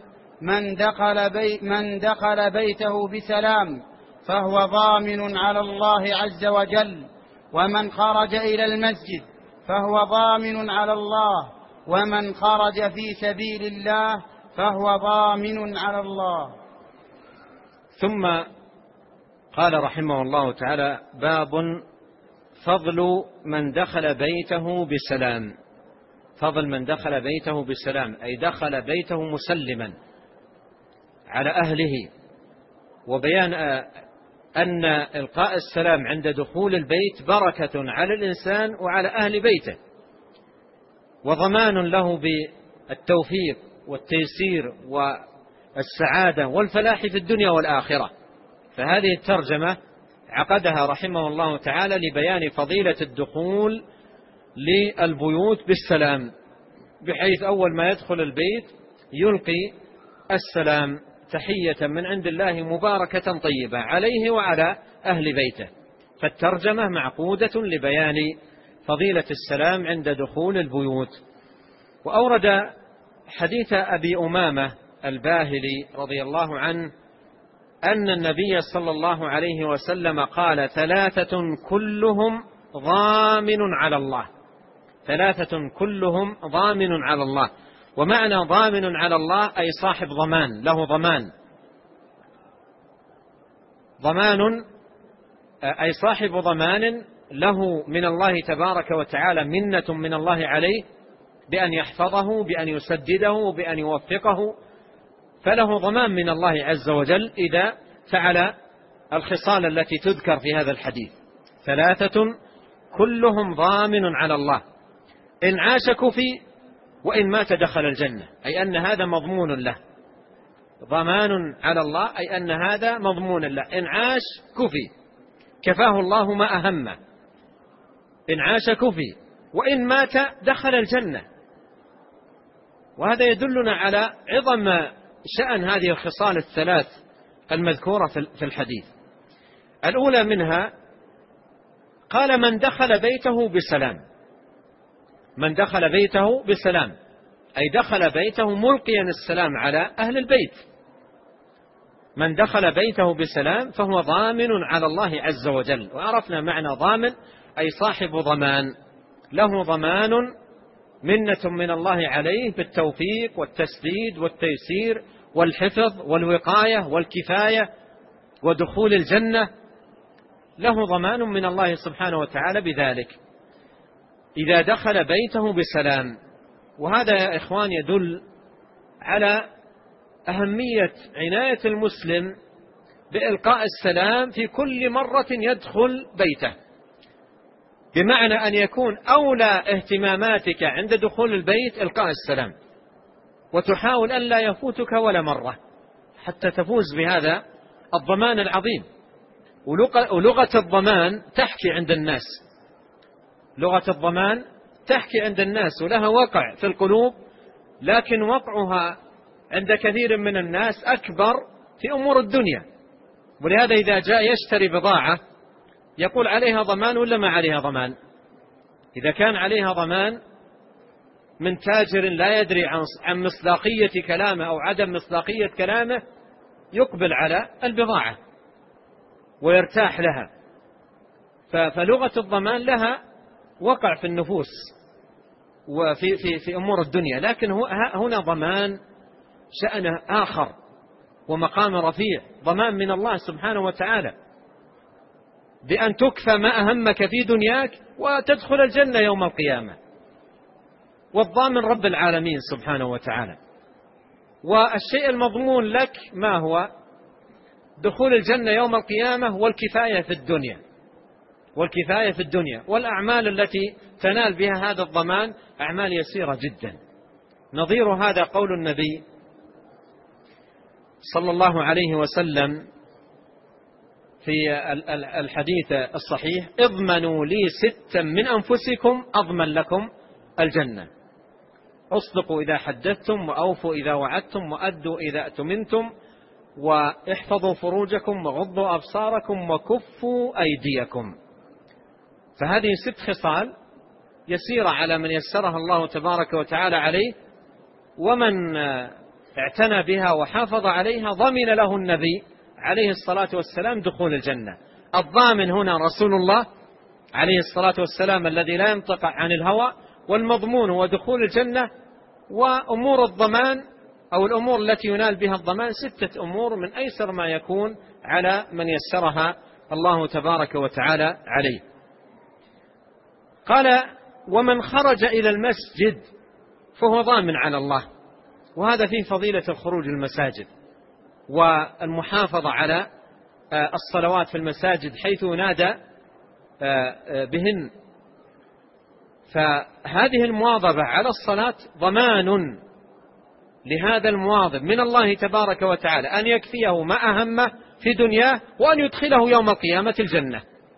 من دخل بيته بسلام فهو ضامن على الله عز وجل، ومن خرج إلى المسجد فهو ضامن على الله، ومن خرج في سبيل الله فهو ضامن على الله. ثم قال رحمه الله تعالى: باب فضل من دخل بيته بسلام. فضل من دخل بيته بسلام، أي دخل بيته مسلما على أهله، وبيان أن إلقاء السلام عند دخول البيت بركة على الإنسان وعلى أهل بيته، وضمان له بالتوفيق والتيسير والسعادة والفلاح في الدنيا والآخرة. فهذه الترجمة عقدها رحمه الله تعالى لبيان فضيلة الدخول للبيوت بالسلام، بحيث أول ما يدخل البيت يلقي السلام تحية من عند الله مباركة طيبة عليه وعلى أهل بيته. فالترجمة معقودة لبيان فضيلة السلام عند دخول البيوت. وأورد حديث أبي أمامة الباهلي رضي الله عنه أن النبي صلى الله عليه وسلم قال: ثلاثة كلهم ضامن على الله. ثلاثة كلهم ضامن على الله. ومعنى ضامن على الله أي صاحب ضمان، له ضمان أي صاحب ضمان له من الله تبارك وتعالى، منة من الله عليه بأن يحفظه، بأن يسدده، بأن يوفقه، فله ضمان من الله عز وجل إذا فعل الخصال التي تذكر في هذا الحديث. ثلاثة كلهم ضامن على الله، إن عاش كفي وإن مات دخل الجنة، أي أن هذا مضمون له. ضمان على الله أي أن هذا مضمون له، إن عاش كفي كفاه الله ما أهمه، إن عاش كفي وإن مات دخل الجنة. وهذا يدلنا على عظم شأن هذه الخصال الثلاث المذكورة في الحديث. الأولى منها قال: من دخل بيته بسلام. من دخل بيته بسلام أي دخل بيته ملقيا السلام على أهل البيت. من دخل بيته بسلام فهو ضامن على الله عز وجل. وعرفنا معنى ضامن أي صاحب ضمان، له ضمان، منة من الله عليه بالتوفيق والتسديد والتيسير والحفظ والوقاية والكفاية ودخول الجنة، له ضمان من الله سبحانه وتعالى بذلك إذا دخل بيته بسلام. وهذا يا إخوان يدل على أهمية عناية المسلم بإلقاء السلام في كل مرة يدخل بيته، بمعنى أن يكون أولى اهتماماتك عند دخول البيت إلقاء السلام، وتحاول أن لا يفوتك ولا مرة حتى تفوز بهذا الضمان العظيم. ولغة الضمان تحكي عند الناس، لغة الضمان تحكي عند الناس ولها وقع في القلوب، لكن وقعها عند كثير من الناس أكبر في أمور الدنيا. ولهذا إذا جاء يشتري بضاعة يقول عليها ضمان ولا ما عليها ضمان؟ إذا كان عليها ضمان من تاجر لا يدري عن مصداقية كلامه أو عدم مصداقية كلامه يقبل على البضاعة ويرتاح لها. فلغة الضمان لها وقع في النفوس وفي في في أمور الدنيا، لكن هنا ضمان شأنه آخر ومقام رفيع، ضمان من الله سبحانه وتعالى بأن تكفى ما أهمك في دنياك وتدخل الجنة يوم القيامة، والضامن رب العالمين سبحانه وتعالى. والشيء المضمون لك ما هو؟ دخول الجنة يوم القيامة والكفاية في الدنيا، والكفاية في الدنيا. والأعمال التي تنال بها هذا الضمان أعمال يسيرة جدا. نظير هذا قول النبي صلى الله عليه وسلم في الحديث الصحيح: اضمنوا لي 6 من أنفسكم أضمن لكم الجنة: اصدقوا إذا حدثتم، وأوفوا إذا وعدتم، وأدوا إذا أتمنتم، واحفظوا فروجكم، وغضوا أبصاركم، وكفوا أيديكم. فهذه 6 خصال يسيرة على من يسرها الله تبارك وتعالى عليه، ومن اعتنى بها وحافظ عليها ضمن له النبي عليه الصلاة والسلام دخول الجنة. الضامن هنا رسول الله عليه الصلاة والسلام الذي لا ينطق عن الهوى، والمضمون هو دخول الجنة. وأمور الضمان أو الأمور التي ينال بها الضمان 6 أمور من أيسر ما يكون على من يسرها الله تبارك وتعالى عليه. قال: ومن خرج إلى المسجد فهو ضامن على الله. وهذا فيه فضيلة الخروج المساجد والمحافظة على الصلوات في المساجد حيث ينادى بهن. فهذه المواظبة على الصلاة ضمان لهذا المواظب من الله تبارك وتعالى أن يكفيه ما أهمه في دنياه وأن يدخله يوم القيامة الجنة.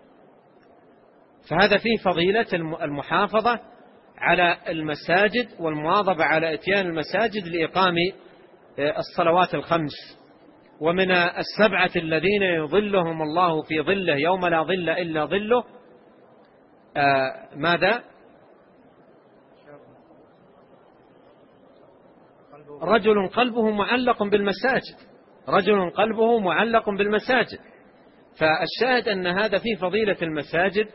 فهذا فيه فضيلة المحافظة على المساجد والمواظبة على إتيان المساجد لإقام الصلوات الخمس. ومن 7 الذين يظلهم الله في ظله يوم لا ظل إلا ظله ماذا؟ رجل قلبه معلق بالمساجد، رجل قلبه معلق بالمساجد. فالشاهد أن هذا فيه فضيلة المساجد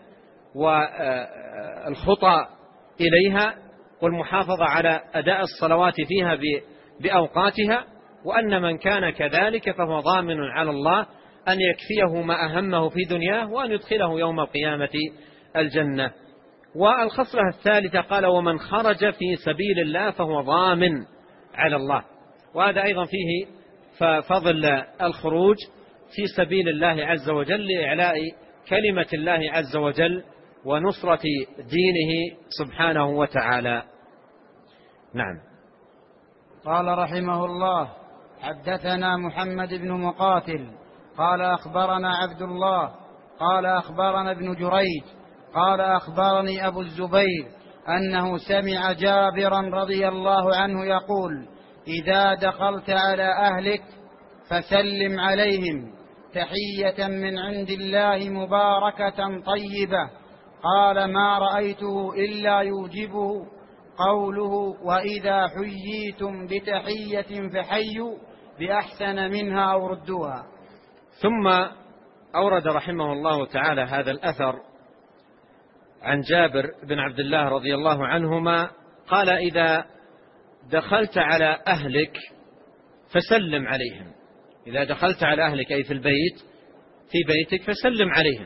والخطى إليها والمحافظة على أداء الصلوات فيها بأوقاتها، وأن من كان كذلك فهو ضامن على الله أن يكفيه ما أهمه في دنياه وأن يدخله يوم القيامة الجنة. والخصلة الثالثة قال: ومن خرج في سبيل الله فهو ضامن على الله. وهذا أيضا فيه فضل الخروج في سبيل الله عز وجل لإعلاء كلمة الله عز وجل ونصرة دينه سبحانه وتعالى. نعم. قال رحمه الله: حدثنا محمد بن مقاتل قال أخبرنا عبد الله قال أخبرنا ابن جريج قال أخبرني أبو الزبير أنه سمع جابرا رضي الله عنه يقول: إذا دخلت على أهلك فسلم عليهم تحية من عند الله مباركة طيبة. قال: ما رأيته إلا يوجبه قوله: وإذا حييتم بتحية فحيوا بأحسن منها أو ردوها. ثم أورد رحمه الله تعالى هذا الأثر عن جابر بن عبد الله رضي الله عنهما قال: إذا دخلت على أهلك فسلم عليهم. إذا دخلت على أهلك أي في البيت، في بيتك، فسلم عليهم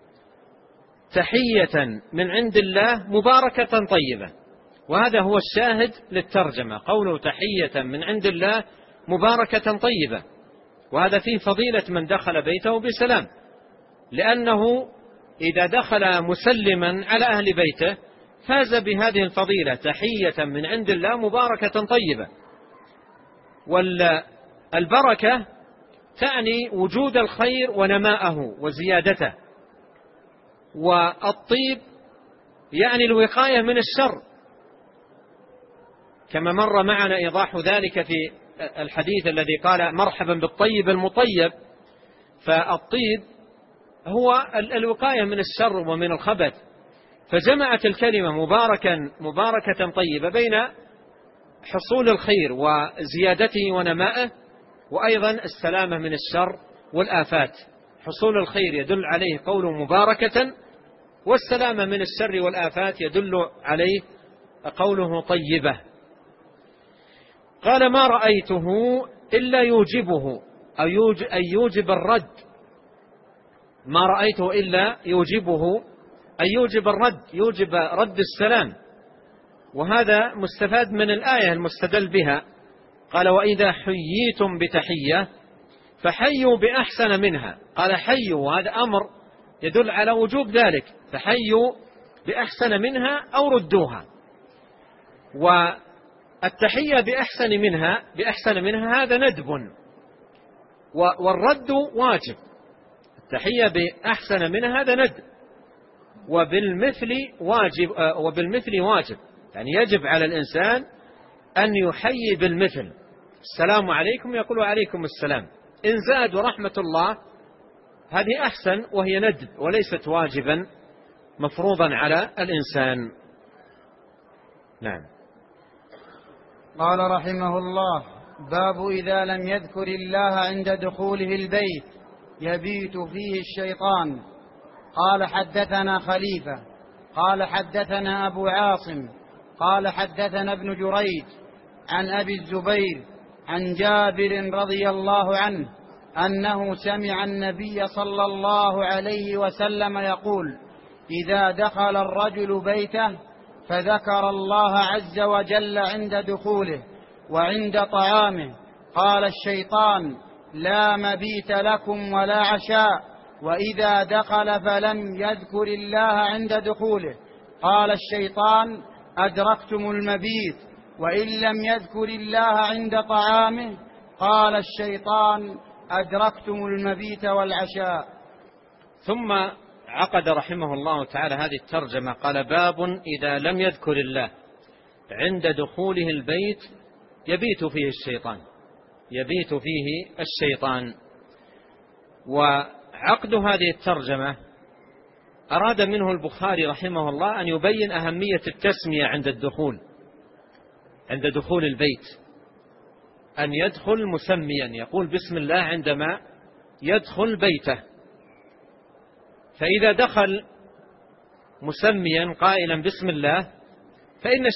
تحية من عند الله مباركة طيبة. وهذا هو الشاهد للترجمة، قوله تحية من عند الله مباركة طيبة. وهذا فيه فضيلة من دخل بيته بسلام، لأنه إذا دخل مسلما على أهل بيته فاز بهذه الفضيلة، تحية من عند الله مباركة طيبة. والبركة تعني وجود الخير ونماءه وزيادته، والطيب يعني الوقاية من الشر، كما مر معنا إيضاح ذلك في الحديث الذي قال مرحبا بالطيب المطيب. فالطيب هو الوقاية من الشر ومن الخبث، فجمعت الكلمة مباركة طيبة بين حصول الخير وزيادته ونمائه، وأيضا السلامة من الشر والآفات. حصول الخير يدل عليه قوله مباركة، والسلامة من الشر والآفات يدل عليه قوله طيبة. قال ما رأيته إلا يوجبه أي يوجب الرد، ما رأيته إلا يوجبه أي يوجب الرد، يوجب رد السلام. وهذا مستفاد من الآية المستدل بها. قال وإذا حييتم بتحية فحيوا بأحسن منها. قال حيوا، وهذا أمر يدل على وجوب ذلك، فحيوا بأحسن منها أو ردوها. والتحية بأحسن منها هذا ندب، والرد واجب. التحية بأحسن منها هذا ندب، وبالمثل واجب، يعني يجب على الإنسان أن يحيي بالمثل. السلام عليكم يقول عليكم السلام. إن زاد ورحمة الله هذه أحسن، وهي ندب وليست واجبا مفروضا على الإنسان. نعم. قال رحمه الله: باب إذا لم يذكر الله عند دخوله البيت يبيت فيه الشيطان. قال حدثنا خليفة قال حدثنا أبو عاصم قال حدثنا ابن جريج عن أبي الزبير عن جابر رضي الله عنه أنه سمع النبي صلى الله عليه وسلم يقول: إذا دخل الرجل بيته فذكر الله عز وجل عند دخوله وعند طعامه قال الشيطان: لا مبيت لكم ولا عشاء. وإذا دخل فلم يذكر الله عند دخوله قال الشيطان: أدركتم المبيت. وإن لم يذكر الله عند طعامه قال الشيطان: أدركتم المبيت والعشاء. ثم عقد رحمه الله تعالى هذه الترجمة، قال: باب إذا لم يذكر الله عند دخوله البيت يبيت فيه الشيطان. يبيت فيه الشيطان. وعقد هذه الترجمة أراد منه البخاري رحمه الله أن يبين أهمية التسمية عند دخول البيت، أن يدخل مسميا، يقول بسم الله عندما يدخل بيته. فإذا دخل مسميا قائلا بسم الله فإن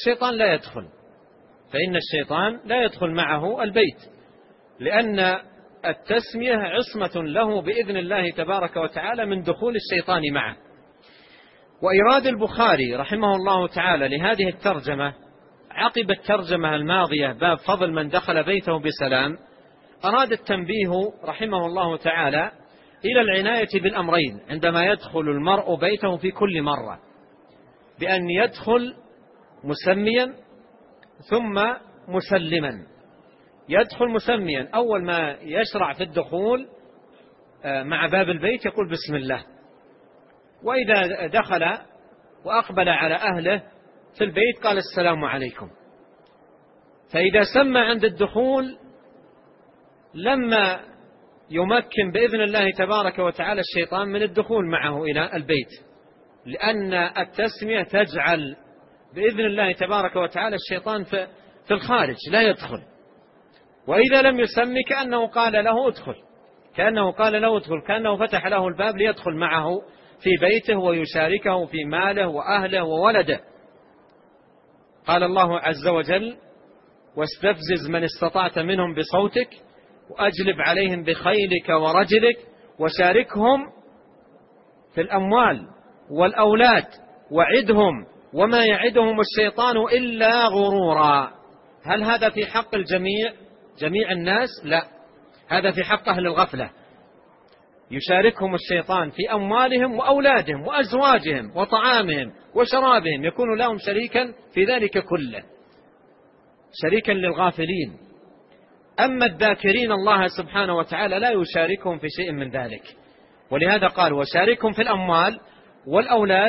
الشيطان لا يدخل معه البيت، لأن التسمية عصمة له بإذن الله تبارك وتعالى من دخول الشيطان معه. وإراد البخاري رحمه الله تعالى لهذه الترجمة عقب الترجمة الماضية باب فضل من دخل بيته بسلام، أراد التنبيه رحمه الله تعالى إلى العناية بالأمرين عندما يدخل المرء بيته في كل مرة، بأن يدخل مسميا ثم مسلما. يدخل مسميا، أول ما يشرع في الدخول مع باب البيت يقول بسم الله، وإذا دخل وأقبل على أهله في البيت قال السلام عليكم. فإذا سمى عند الدخول لما يمكن بإذن الله تبارك وتعالى الشيطان من الدخول معه إلى البيت، لأن التسمية تجعل بإذن الله تبارك وتعالى الشيطان في الخارج لا يدخل. وإذا لم يسمي كأنه قال له ادخل، كأنه فتح له الباب ليدخل معه في بيته ويشاركه في ماله وأهله وولده. قال الله عز وجل: واستفزز من استطعت منهم بصوتك وأجلب عليهم بخيلك ورجلك وشاركهم في الأموال والأولاد وعدهم وما يعدهم الشيطان إلا غرورا. هل هذا في حق جميع الناس؟ لا، هذا في حق أهل الغفلة. يشاركهم الشيطان في أموالهم وأولادهم وأزواجهم وطعامهم وشرابهم، يكون لهم شريكا في ذلك كله، شريكا للغافلين. أما الذاكرين الله سبحانه وتعالى لا يشاركهم في شيء من ذلك. ولهذا قال: وشاركهم في الأموال والأولاد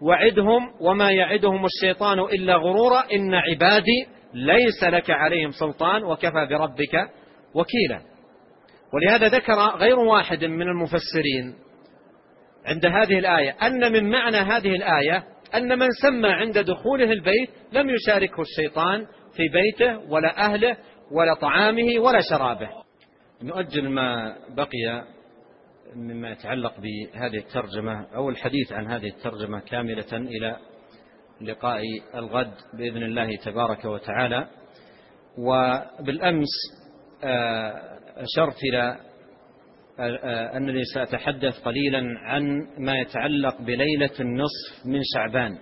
وعدهم وما يعدهم الشيطان إلا غرورا إن عبادي ليس لك عليهم سلطان وكفى بربك وكيلا. ولهذا ذكر غير واحد من المفسرين عند هذه الآية أن من معنى هذه الآية أن من سمى عند دخوله البيت لم يشاركه الشيطان في بيته ولا أهله ولا طعامه ولا شرابه. نؤجل ما بقي مما يتعلق بهذه الترجمة أو الحديث عن هذه الترجمة كاملة إلى لقاء الغد بإذن الله تبارك وتعالى. وبالأمس أشرت إلى أنني سأتحدث قليلا عن ما يتعلق بليلة النصف من شعبان.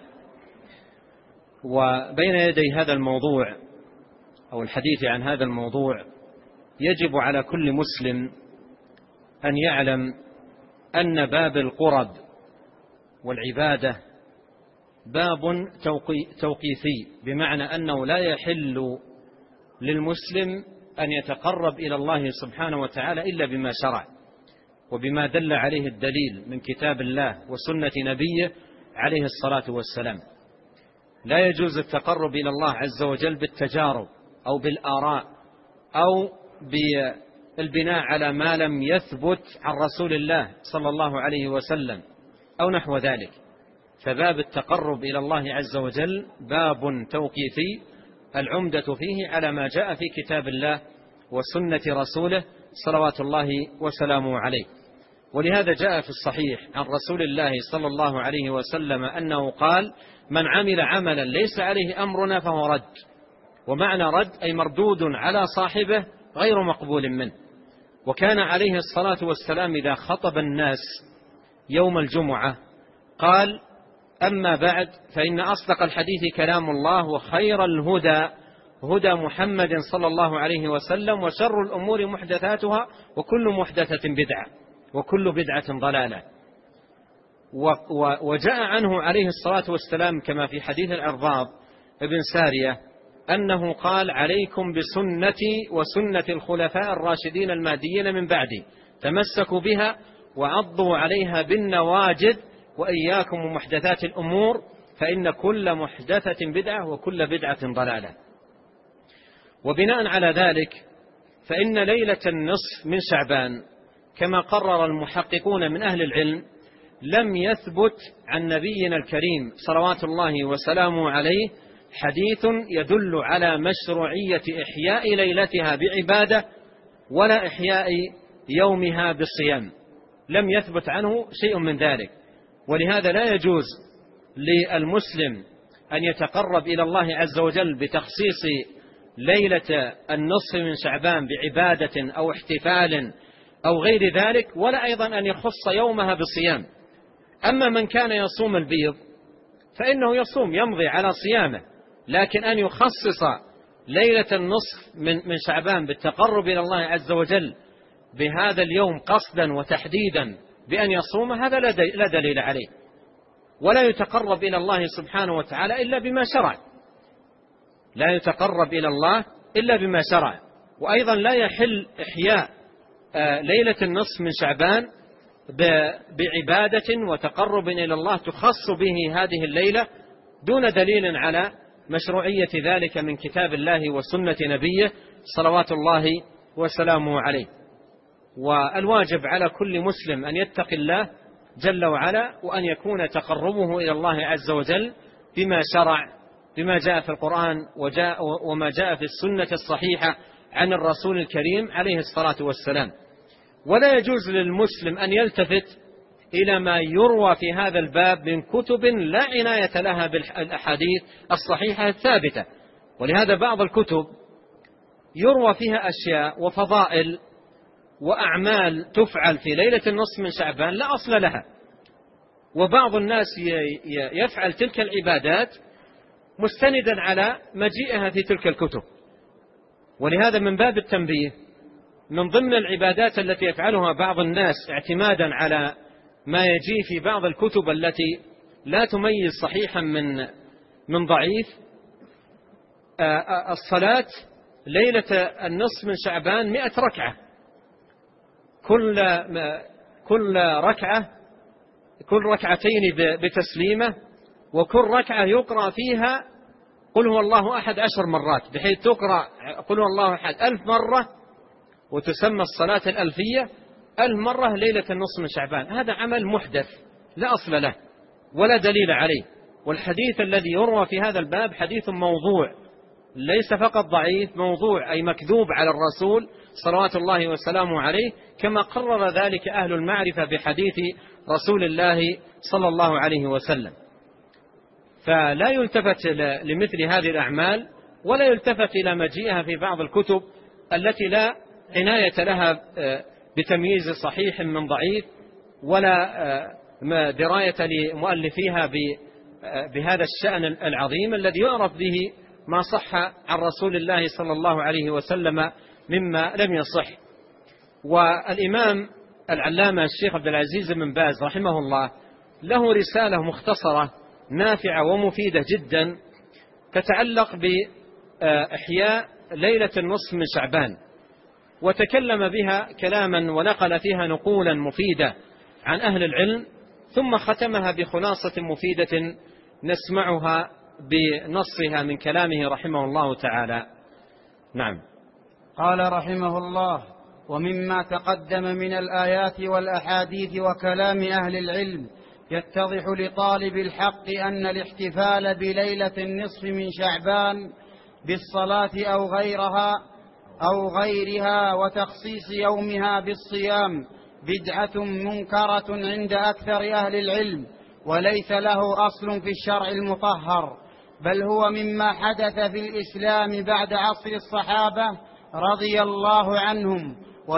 وبين يدي هذا الموضوع أو الحديث عن هذا الموضوع يجب على كل مسلم أن يعلم أن باب القرب والعبادة باب توقيفي، بمعنى أنه لا يحل للمسلم أن يتقرب إلى الله سبحانه وتعالى إلا بما شرع وبما دل عليه الدليل من كتاب الله وسنة نبيه عليه الصلاة والسلام. لا يجوز التقرب إلى الله عز وجل بالتجارب أو بالآراء أو بالبناء على ما لم يثبت عن رسول الله صلى الله عليه وسلم أو نحو ذلك. فباب التقرب إلى الله عز وجل باب توقيفي العمدة فيه على ما جاء في كتاب الله وسنة رسوله صلوات الله وسلامه عليه. ولهذا جاء في الصحيح عن رسول الله صلى الله عليه وسلم أنه قال: من عمل عملا ليس عليه أمرنا فهو رد. ومعنى رد أي مردود على صاحبه غير مقبول منه. وكان عليه الصلاة والسلام إذا خطب الناس يوم الجمعة قال: أما بعد فإن أصدق الحديث كلام الله وخير الهدى هدى محمد صلى الله عليه وسلم وشر الأمور محدثاتها وكل محدثة بدعة وكل بدعة ضلالة. وجاء عنه عليه الصلاة والسلام كما في حديث العرباض ابن سارية أنه قال: عليكم بسنتي وسنة الخلفاء الراشدين المهديين من بعدي تمسكوا بها وعضوا عليها بالنواجذ وإياكم ومحدثات الأمور فإن كل محدثة بدعة وكل بدعة ضلالة. وبناء على ذلك فإن ليلة النصف من شعبان كما قرر المحققون من أهل العلم لم يثبت عن نبينا الكريم صلوات الله وسلامه عليه حديث يدل على مشروعية إحياء ليلتها بعبادة ولا إحياء يومها بالصيام، لم يثبت عنه شيء من ذلك. ولهذا لا يجوز للمسلم أن يتقرب إلى الله عز وجل بتخصيص ليلة النصف من شعبان بعبادة أو احتفال أو غير ذلك، ولا أيضا أن يخص يومها بصيام. أما من كان يصوم البيض فإنه يصوم يمضي على صيامه، لكن أن يخصص ليلة النصف من شعبان بالتقرب إلى الله عز وجل بهذا اليوم قصدا وتحديدا بأن يصوم، هذا لا دليل عليه. ولا يتقرب إلى الله سبحانه وتعالى إلا بما شرع، لا يتقرب إلى الله إلا بما شرع. وأيضا لا يحل إحياء ليلة النصف من شعبان بعبادة وتقرب إلى الله تخص به هذه الليلة دون دليل على مشروعية ذلك من كتاب الله وسنة نبيه صلوات الله وسلامه عليه. والواجب على كل مسلم أن يتقي الله جل وعلا وأن يكون تقربه إلى الله عز وجل بما شرع، بما جاء في القرآن وما جاء في السنة الصحيحة عن الرسول الكريم عليه الصلاة والسلام. ولا يجوز للمسلم أن يلتفت إلى ما يروى في هذا الباب من كتب لا عناية لها بالأحاديث الصحيحة الثابتة. ولهذا بعض الكتب يروى فيها أشياء وفضائل وأعمال تفعل في ليلة النصف من شعبان لا أصل لها، وبعض الناس يفعل تلك العبادات مستندا على مجيئها في تلك الكتب. ولهذا من باب التنبيه من ضمن العبادات التي يفعلها بعض الناس اعتمادا على ما يجي في بعض الكتب التي لا تميز صحيحا من ضعيف الصلاة ليلة النصف من شعبان 100 ركعة، كل ركعتين بتسليمة وكل ركعة يقرأ فيها قل هو الله أحد 10 مرات، بحيث تقرأ قل هو الله أحد 1000 مرة، وتسمى الصلاة الألفية 1000 مرة ليلة النصف من شعبان. هذا عمل محدث لا أصل له ولا دليل عليه، والحديث الذي يروى في هذا الباب حديث موضوع، ليس فقط ضعيف، موضوع أي مكذوب على الرسول صلوات الله وسلامه عليه، كما قرر ذلك أهل المعرفة بحديث رسول الله صلى الله عليه وسلم. فلا يلتفت لمثل هذه الأعمال، ولا يلتفت إلى مجيئها في بعض الكتب التي لا عناية لها بتمييز صحيح من ضعيف، ولا دراية لمؤلفيها بهذا الشأن العظيم الذي يعرف به ما صح عن رسول الله صلى الله عليه وسلم مما لم يصح. والإمام العلامة الشيخ عبد العزيز بن باز رحمه الله له رسالة مختصرة نافعة ومفيدة جدا تتعلق بإحياء ليلة النصف من شعبان، وتكلم بها كلاما ونقل فيها نقولا مفيدة عن أهل العلم، ثم ختمها بخلاصة مفيدة نسمعها بنصها من كلامه رحمه الله تعالى. نعم. قال رحمه الله: ومما تقدم من الآيات والأحاديث وكلام أهل العلم يتضح لطالب الحق أن الاحتفال بليلة النصف من شعبان بالصلاة أو غيرها وتخصيص يومها بالصيام بدعة منكرة عند أكثر أهل العلم، وليس له أصل في الشرع المطهر، بل هو مما حدث في الإسلام بعد عصر الصحابة رضي الله عنهم.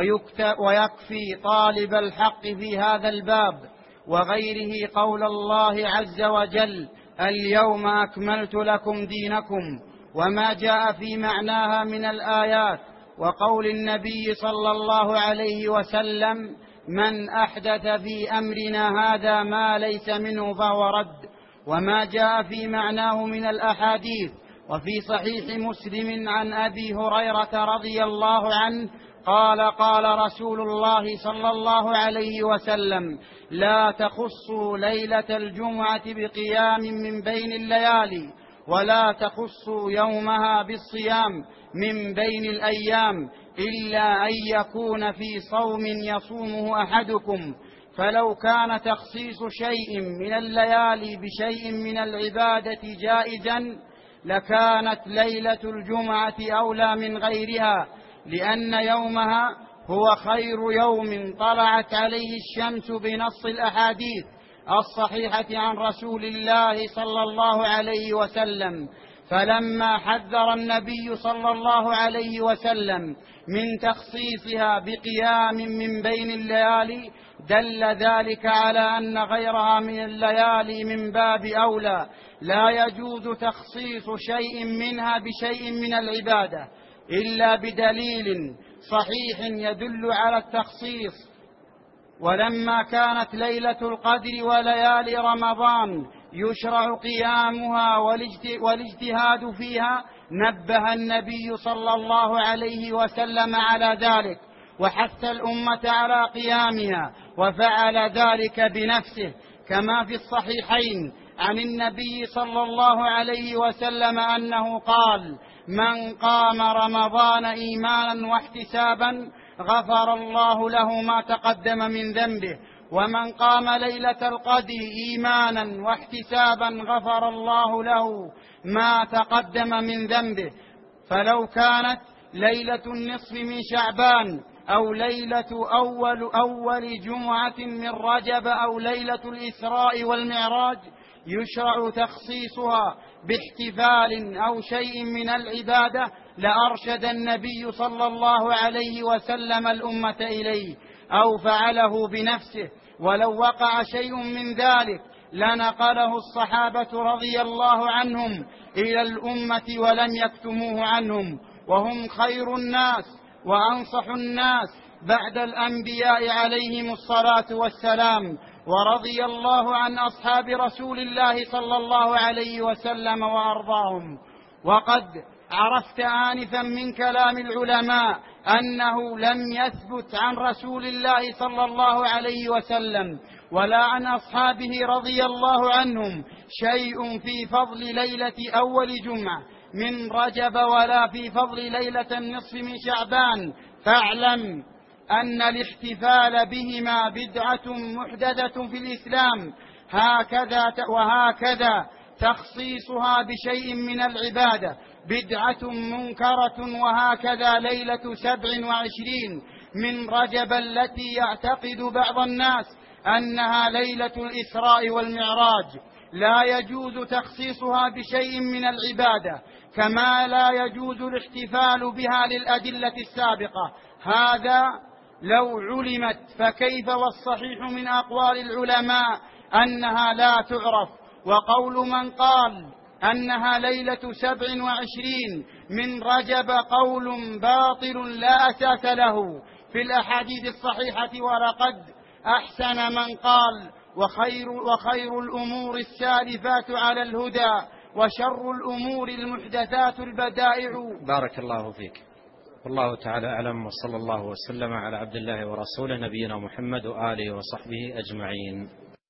ويكفي طالب الحق في هذا الباب وغيره قول الله عز وجل: اليوم أكملت لكم دينكم، وما جاء في معناها من الآيات، وقول النبي صلى الله عليه وسلم: من أحدث في أمرنا هذا ما ليس منه فهو رد، وما جاء في معناه من الأحاديث. وفي صحيح مسلم عن أبي هريرة رضي الله عنه قال: قال رسول الله صلى الله عليه وسلم: لا تخصوا ليلة الجمعة بقيام من بين الليالي، ولا تخصوا يومها بالصيام من بين الأيام، إلا أن يكون في صوم يصومه أحدكم. فلو كان تخصيص شيء من الليالي بشيء من العبادة جائزا لكانت ليلة الجمعة أولى من غيرها، لأن يومها هو خير يوم طلعت عليه الشمس بنص الأحاديث الصحيحة عن رسول الله صلى الله عليه وسلم. فلما حذر النبي صلى الله عليه وسلم من تخصيصها بقيام من بين الليالي دل ذلك على أن غيرها من الليالي من باب أولى، لا يجوز تخصيص شيء منها بشيء من العبادة إلا بدليل صحيح يدل على التخصيص. ولما كانت ليلة القدر وليالي رمضان يشرع قيامها والاجتهاد فيها نبه النبي صلى الله عليه وسلم على ذلك، وحث الأمة على قيامها، وفعل ذلك بنفسه، كما في الصحيحين عن النبي صلى الله عليه وسلم أنه قال: من قام رمضان إيمانا واحتسابا غفر الله له ما تقدم من ذنبه، ومن قام ليلة القدر إيمانا واحتسابا غفر الله له ما تقدم من ذنبه. فلو كانت ليلة النصف من شعبان أو ليلة أول جمعة من رجب أو ليلة الإسراء والمعراج يشرع تخصيصها باحتفال أو شيء من العبادة لأرشد النبي صلى الله عليه وسلم الأمة إليه، أو فعله بنفسه. ولو وقع شيء من ذلك لنقله الصحابة رضي الله عنهم إلى الأمة ولم يكتموه عنهم، وهم خير الناس وأنصح الناس بعد الأنبياء عليهم الصلاة والسلام. ورضي الله عن أصحاب رسول الله صلى الله عليه وسلم وأرضاهم. وقد عرفت آنفا من كلام العلماء أنه لم يثبت عن رسول الله صلى الله عليه وسلم ولا عن أصحابه رضي الله عنهم شيء في فضل ليلة أول جمعة من رجب ولا في فضل ليلة النصف من شعبان، فاعلم أن الاحتفال بهما بدعة محدثة في الإسلام، وهكذا تخصيصها بشيء من العبادة بدعة منكرة. وهكذا ليلة 27 من رجب التي يعتقد بعض الناس أنها ليلة الإسراء والمعراج لا يجوز تخصيصها بشيء من العبادة، كما لا يجوز الاحتفال بها للأدلة السابقة. هذا لو علمت، فكيف والصحيح من أقوال العلماء أنها لا تعرف. وقول من قال أنها ليلة 27 من رجب قول باطل لا أساس له في الأحاديث الصحيحة. ولقد أحسن من قال وخير الأمور السالفات على الهدى وشر الأمور المحدثات البدائع. بارك الله فيك. والله تعالى أعلم، وصلى الله وسلم على عبد الله ورسوله نبينا محمد وآله وصحبه أجمعين.